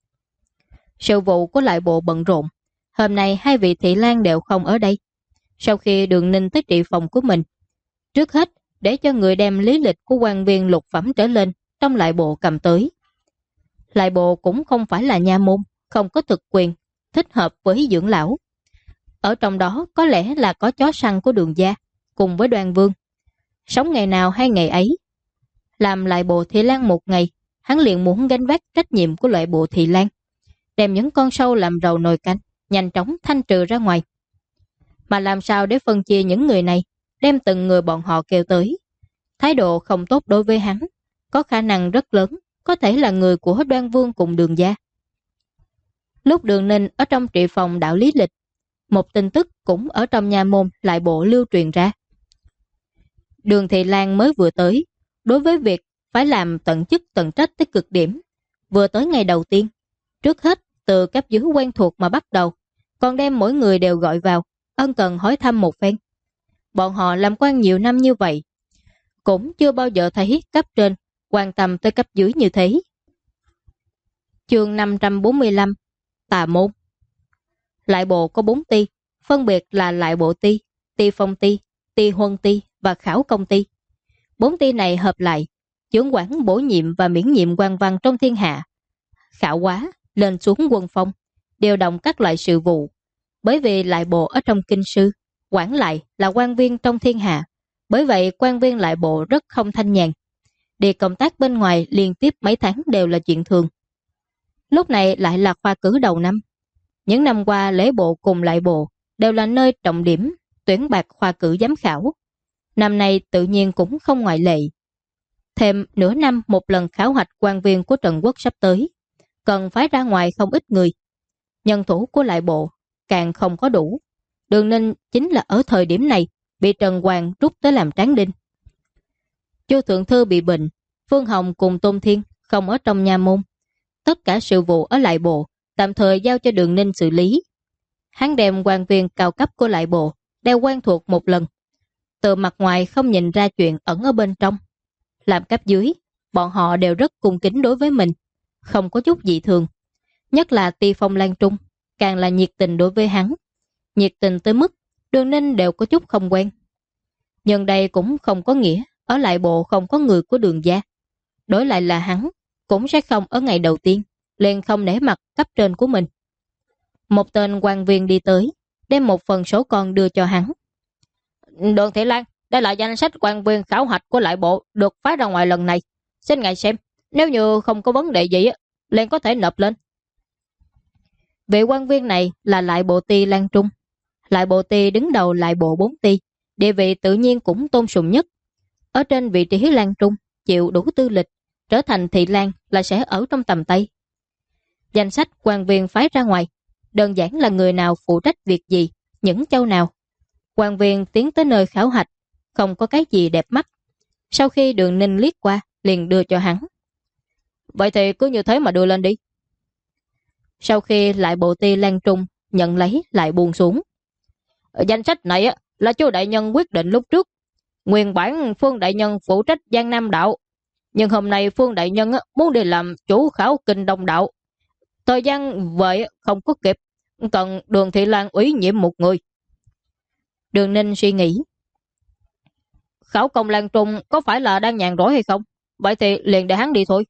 Sự vụ của lại bộ bận rộn. Hôm nay 2 vị thị lang đều không ở đây. Sau khi Đường Ninh tới trị phòng của mình, trước hết để cho người đem lý lịch của quan viên lục phẩm trở lên trong lại bộ cầm tới. Lại bộ cũng không phải là nha môn, không có thực quyền, thích hợp với dưỡng lão. Ở trong đó có lẽ là có chó săn của Đường gia, cùng với Đoan Vương. Sống ngày nào hay ngày ấy. Làm lại bộ thị lang một ngày, hắn liền muốn gánh vác trách nhiệm của lại bộ thị lang, đem những con sâu làm rầu nồi canh, nhanh chóng thanh trừ ra ngoài. Mà làm sao để phân chia những người này, đem từng người bọn họ kêu tới. Thái độ không tốt đối với hắn, có khả năng rất lớn, có thể là người của Đoan Vương cùng Đường gia. Lúc Đường Ninh ở trong trị phòng đạo lý lịch, một tin tức cũng ở trong nhà môn lại bộ lưu truyền ra. Đường Thị Lan mới vừa tới, đối với việc phải làm tận chức tận trách tới cực điểm. Vừa tới ngày đầu tiên, trước hết từ cấp dưới quen thuộc mà bắt đầu, còn đem mỗi người đều gọi vào, ân cần hỏi thăm một phen. Bọn họ làm quan nhiều năm như vậy, cũng chưa bao giờ thấy cấp trên quan tâm tới cấp dưới như thế. Chương 545 Tà môn. Lại bộ có 4 ty, phân biệt là lại bộ ty, ty phong ty, ty huân ty và khảo công ty. 4 ty này hợp lại, chưởng quản bổ nhiệm và miễn nhiệm quan văn trong thiên hạ, khảo hóa, lên xuống quân phong, điều động các loại sự vụ. Bởi vì lại bộ ở trong kinh sư, quản lại là quan viên trong thiên hạ, bởi vậy quan viên lại bộ rất không thanh nhàn. Đi công tác bên ngoài liên tiếp mấy tháng đều là chuyện thường. Lúc này lại là khoa cử đầu năm. Những năm qua lễ bộ cùng lại bộ đều là nơi trọng điểm tuyển bạt khoa cử giám khảo. Năm nay tự nhiên cũng không ngoại lệ. Thêm nửa năm một lần khảo hoạch quan viên của Trần Quốc sắp tới, cần phải ra ngoài không ít người. Nhân thủ của lại bộ càng không có đủ. Đường Ninh chính là ở thời điểm này bị Trần Hoàng rút tới làm tráng đinh. Chu Thượng Thư bị bệnh, Phương Hồng cùng Tôn Thiên không ở trong nhà môn. Tất cả sự vụ ở lại bộ tạm thời giao cho Đường Ninh xử lý. Hắn đem quan viên cao cấp của lại bộ đều quen thuộc một lần. Từ mặt ngoài không nhìn ra chuyện ẩn ở bên trong. Làm cấp dưới, bọn họ đều rất cung kính đối với mình, không có chút dị thường. Nhất là Ti Phong Lan Trung, càng là nhiệt tình đối với hắn. Nhiệt tình tới mức Đường Ninh đều có chút không quen. Nhưng đây cũng không có nghĩa ở lại bộ không có người của Đường gia. Đổi lại là hắn cũng sẽ không ở ngày đầu tiên liền không nể mặt cấp trên của mình. Một tên quan viên đi tới, đem một phần số con đưa cho hắn. Đường Thị Lan, đây là danh sách quan viên khảo hạch của lại bộ được phát ra ngoài lần này. Xin ngài xem, nếu như không có vấn đề gì liền có thể nộp lên. Vị quan viên này là lại bộ ty Lan Trung. Lại bộ ty đứng đầu lại bộ 4 ty, địa vị tự nhiên cũng tôn sùng nhất. Ở trên vị trí Lan Trung, chịu đủ tư lịch, trở thành thị lang là sẽ ở trong tầm tay. Danh sách quan viên phái ra ngoài, đơn giản là người nào phụ trách việc gì, những châu nào. Quan viên tiến tới nơi khảo hạch, không có cái gì đẹp mắt. Sau khi Đường Ninh liếc qua, liền đưa cho hắn. Vậy thì cứ như thế mà đưa lên đi. Sau khi lại bộ ty Lan Trung nhận lấy lại buông xuống. Danh sách này là Chu đại nhân quyết định lúc trước. Nguyên bản Phương đại nhân phụ trách Giang Nam đạo, nhưng hôm nay Phương đại nhân muốn đi làm chủ khảo Kinh Đông đạo. Thời gian vậy không có kịp, cần Đường Thị Lan ủy nhiệm một người. Đường Ninh suy nghĩ. Khảo công Lan Trung có phải là đang nhàn rỗi hay không? Vậy thì liền để hắn đi thôi.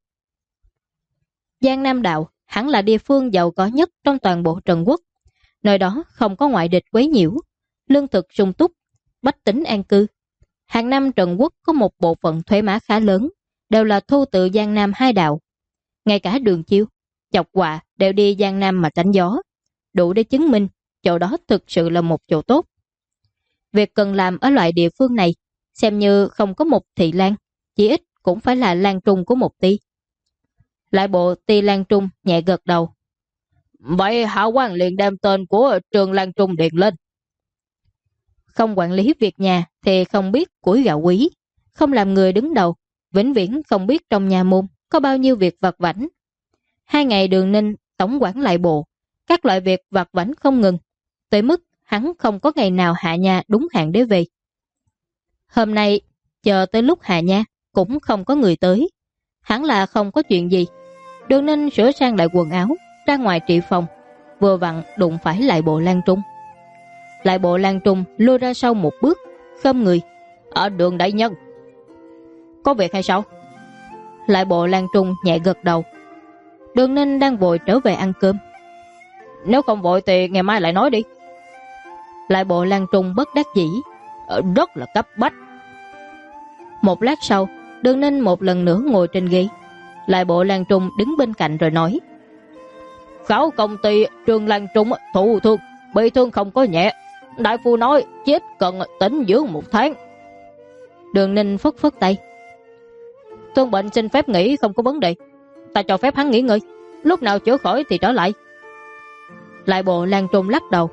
Giang Nam đạo hẳn là địa phương giàu có nhất trong toàn bộ Trần Quốc. Nơi đó không có ngoại địch quấy nhiễu, lương thực sung túc, bách tính an cư. Hàng năm Trần Quốc có một bộ phận thuế má khá lớn, đều là thu từ Giang Nam hai đạo. Ngay cả Đường Chiêu, Chọc Họa đều đi Giang Nam mà tránh gió, đủ để chứng minh chỗ đó thực sự là một chỗ tốt. Việc cần làm ở loại địa phương này, xem như không có một thị lan, chỉ ít cũng phải là lan trung của một ty. Lại bộ ty Lan Trung nhẹ gật đầu. Vậy Hạ quan liền đem tên của trường Lan Trung điền lên. Không quản lý việc nhà thì không biết củi gạo quý, không làm người đứng đầu, vĩnh viễn không biết trong nhà môn có bao nhiêu việc vặt vãnh. 2 ngày Đường Ninh tổng quản lại bộ, các loại việc vặt vãnh không ngừng, tới mức hắn không có ngày nào hạ nhà đúng hạn để về. Hôm nay chờ tới lúc hạ nha cũng không có người tới, hẳn là không có chuyện gì. Đường Ninh sửa sang lại quần áo ra ngoài trị phòng, vừa vặn đụng phải lại bộ Lan Trung. Lại bộ Lan Trung lùi ra sau một bước, khom người. Ở Đường đại nhân, có việc hay sao? Lại bộ Lan Trung nhẹ gật đầu. Đường Ninh đang vội trở về ăn cơm. Nếu không vội thì ngày mai lại nói đi. Lại bộ Lan Trung bất đắc dĩ. Rất là cấp bách. Một lát sau, Đường Ninh một lần nữa ngồi trên ghế. Lại bộ Lan Trung đứng bên cạnh rồi nói. Khảo công ty Trường Lan Trung thụ thương, bị thương không có nhẹ. Đại phu nói chết cần tĩnh dưỡng 1 tháng. Đường Ninh phất phất tay. Thương bệnh xin phép nghỉ không có vấn đề, ta cho phép hắn nghỉ ngơi, lúc nào chữa khỏi thì trở lại. Lại bộ Lan Trung lắc đầu.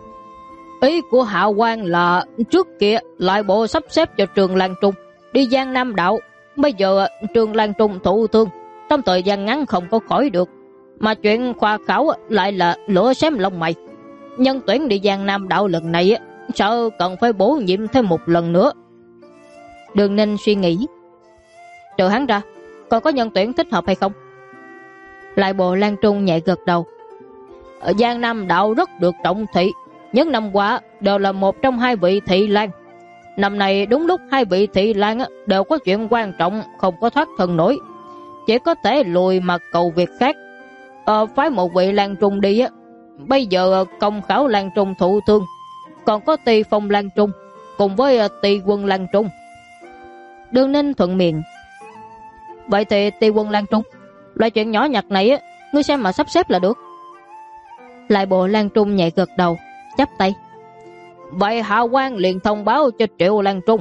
Ý của Hạ quan là trước kia lại bộ sắp xếp cho Trường Lan Trung đi Giang Nam đạo, bây giờ Trường Lan Trung thụ thương, trong thời gian ngắn không có khỏi được, mà chuyện khoa khảo lại là lửa xém lông mày. Nhân tuyển đi Giang Nam đạo lần này sợ cần phải bổ nhiệm thêm 1 lần nữa. Đường Ninh suy nghĩ. Trừ hắn ra, còn có nhân tuyển thích hợp hay không? Lại bộ Lan Trung nhẹ gật đầu. Ở Giang Nam đạo rất được trọng thị, những năm qua đều là một trong 2 vị thị lang. Năm nay đúng lúc 2 vị thị lang đều có chuyện quan trọng, không có thoát thân nổi, chỉ có thể lùi mà cầu việc khác. Phái một vị Lan Trung đi bây giờ công khảo Lan Trung thụ thương, còn có Tỳ Phong Lan Trung cùng với Tỳ Quân Lan Trung. Đường Ninh thuận miệng. Vậy thì Tỳ Quân Lan Trung, loại chuyện nhỏ nhặt này ngươi xem mà sắp xếp là được. Lại bộ Lan Trung nhẹ gật đầu, chắp tay. Vậy Hạ quan liền thông báo cho Triệu Lan Trung.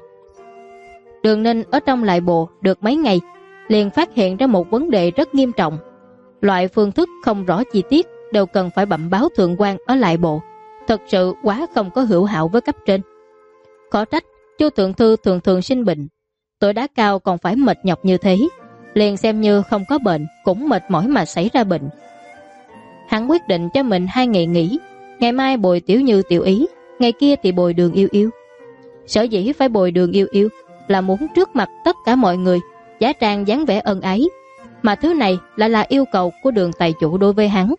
Đường Ninh ở trong lại bộ được mấy ngày, liền phát hiện ra một vấn đề rất nghiêm trọng. Loại phương thức không rõ chi tiết đều cần phải bẩm báo thượng quan ở lại bộ, thật sự quá không có hữu hảo với cấp trên. Có trách Chu thượng thư thường sinh bệnh, tuổi đã cao còn phải mệt nhọc như thế, liền xem như không có bệnh cũng mệt mỏi mà xảy ra bệnh. Hắn quyết định cho mình 2 ngày nghỉ, ngày mai bồi Tiểu Như Tiểu Ý, ngày kia thì bồi Đường Yêu Yêu. Sở dĩ phải bồi Đường Yêu Yêu là muốn trước mặt tất cả mọi người giả trang dáng vẻ ân ái, mà thứ này lại là yêu cầu của Đường tài chủ đối với hắn.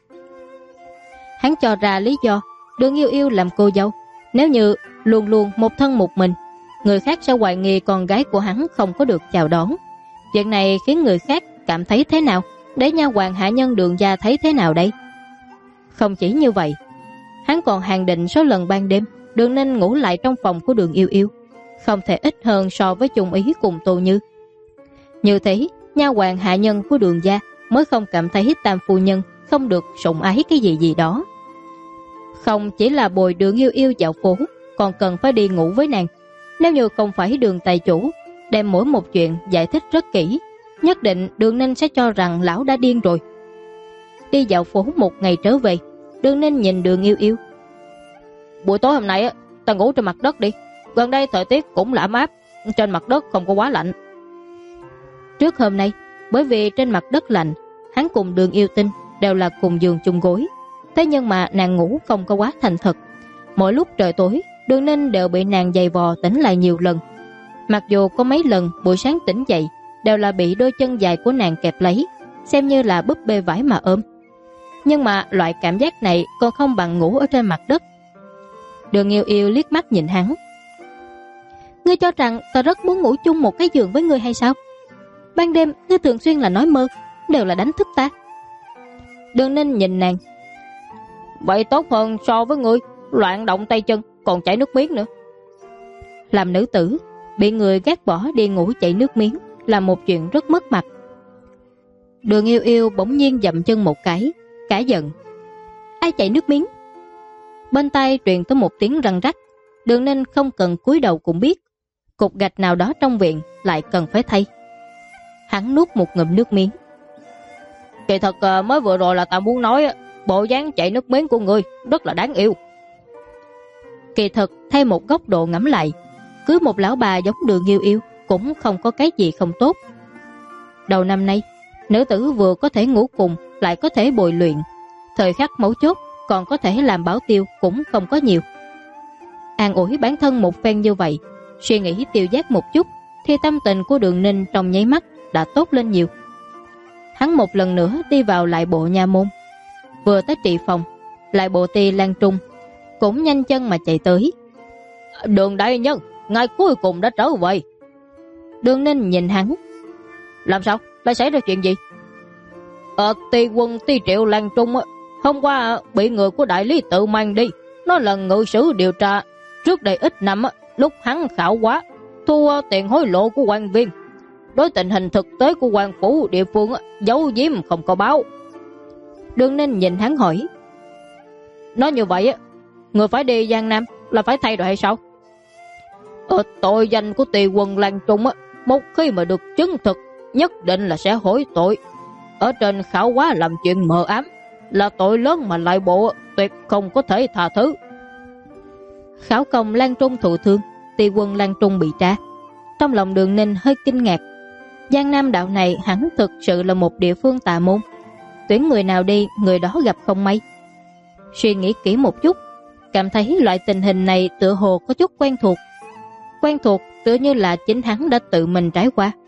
Hắn cho ra lý do Đường Yêu Yêu làm cô dâu, nếu như luôn luôn một thân một mình, người khác sẽ hoài nghi con gái của hắn không có được chào đón. Chuyện này khiến người khác cảm thấy thế nào, để nha hoàn hạ nhân Đường gia thấy thế nào đây? Không chỉ như vậy, hắn còn hạn định số lần ban đêm Đường Ninh ngủ lại trong phòng của Đường Yêu Yêu, không thể ít hơn so với chung ý cùng Tô Như. Như thế, nha hoàn hạ nhân của Đường gia mới không cảm thấy tam phu nhân không được sủng ái cái gì đó. Không chỉ là bồi Đường Yêu Yêu dạo phố, còn cần phải đi ngủ với nàng. Nếu như không phải Đường tài chủ đem mỗi một chuyện giải thích rất kỹ, nhất định Đường Ninh sẽ cho rằng lão đã điên rồi. Đi dạo phố một ngày trở về, Đường Ninh nhìn Đường Yêu Yêu. Buổi tối hôm nay ta ngủ trên mặt đất đi, gần đây thời tiết cũng là ấm áp, trên mặt đất không có quá lạnh. Trước hôm nay, bởi vì trên mặt đất lạnh, hắn cùng Đường Yêu Tinh đều là cùng giường chung gối, thế nhưng mà nàng ngủ không có quá thành thật, Mỗi lúc trời tối, Đường Ninh đều bị nàng giày vò tỉnh lại nhiều lần. Mặc dù có mấy lần buổi sáng tỉnh dậy đều là bị đôi chân dài của nàng kẹp lấy, xem như là búp bê vải mà ôm. Nhưng mà loại cảm giác này còn không bằng ngủ ở trên mặt đất. Đường Yêu Yêu liếc mắt nhìn hắn. Ngươi cho rằng ta rất muốn ngủ chung một cái giường với ngươi hay sao? Ban đêm ngươi thường xuyên là nói mơ, đều là đánh thức ta. Đường Ninh nhìn nàng. Vậy tốt hơn so với ngươi, loạn động tay chân, còn chảy nước miếng nữa. Làm nữ tử, bị người gác bỏ đi ngủ chảy nước miếng là một chuyện rất mất mặt. Đường Yêu Yêu bỗng nhiên dậm chân một cái, cả giận. Ai chảy nước miếng? Bên tai truyền tới một tiếng răng rắc. Đường Ninh không cần cúi đầu cũng biết, cục gạch nào đó trong viện lại cần phải thay. Hắn nuốt một ngụm nước miếng. Kỳ thật mới vừa rồi là ta muốn nói, bộ dáng chảy nước miếng của ngươi rất là đáng yêu. Kỳ thật thay một góc độ ngẫm lại, cưới một lão bà giống Đường Yêu Yêu cũng không có cái gì không tốt. Đầu năm nay, nữ tử vừa có thể ngủ cùng, lại có thể bồi luyện, thời khắc mấu chốt còn có thể làm bảo tiêu cũng không có nhiều. An ủi bản thân một phen như vậy, suy nghĩ tiêu giác một chút, thì tâm tình của Đường Ninh trong nháy mắt đã tốt lên nhiều. Hắn một lần nữa đi vào lại bộ nha môn. Vừa tới trị phòng, lại bộ ti Lan Trung cũng nhanh chân mà chạy tới. Đường đại nhân, ngài cuối cùng đã trở về. Đường Ninh nhìn hắn. Làm sao? Lại xảy ra chuyện gì? Ti quân Ti Triệu Lan Trung hôm qua bị người của đại lý tự mang đi. Nó là ngự sử điều tra. Trước đây ít năm lúc hắn khảo quá, thu tiền hối lộ của quan viên, đối tình hình thực tế của quan phủ địa phương giấu giếm không có báo. Đường Ninh nhìn hắn hỏi. Nói như vậy người phải đi Giang Nam là phải thay đổi hay sao? Tội danh của Ti quân Lan Trung một khi mà được chứng thực, nhất định là sẽ hối tội. Ở trên khảo quá làm chuyện mờ ám, là tội lớn mà lại bộ tuyệt không có thể tha thứ. Khảo công Lan Trung thụ thương, Ti quân Lan Trung bị tra. Trong lòng Đường Ninh hơi kinh ngạc. Giang Nam đạo này hẳn thực sự là một địa phương tà môn, tuyển người nào đi người đó gặp không may. Suy nghĩ kỹ một chút, cảm thấy loại tình hình này tựa hồ có chút quen thuộc. Quen thuộc tựa như là chính hắn đã tự mình trải qua.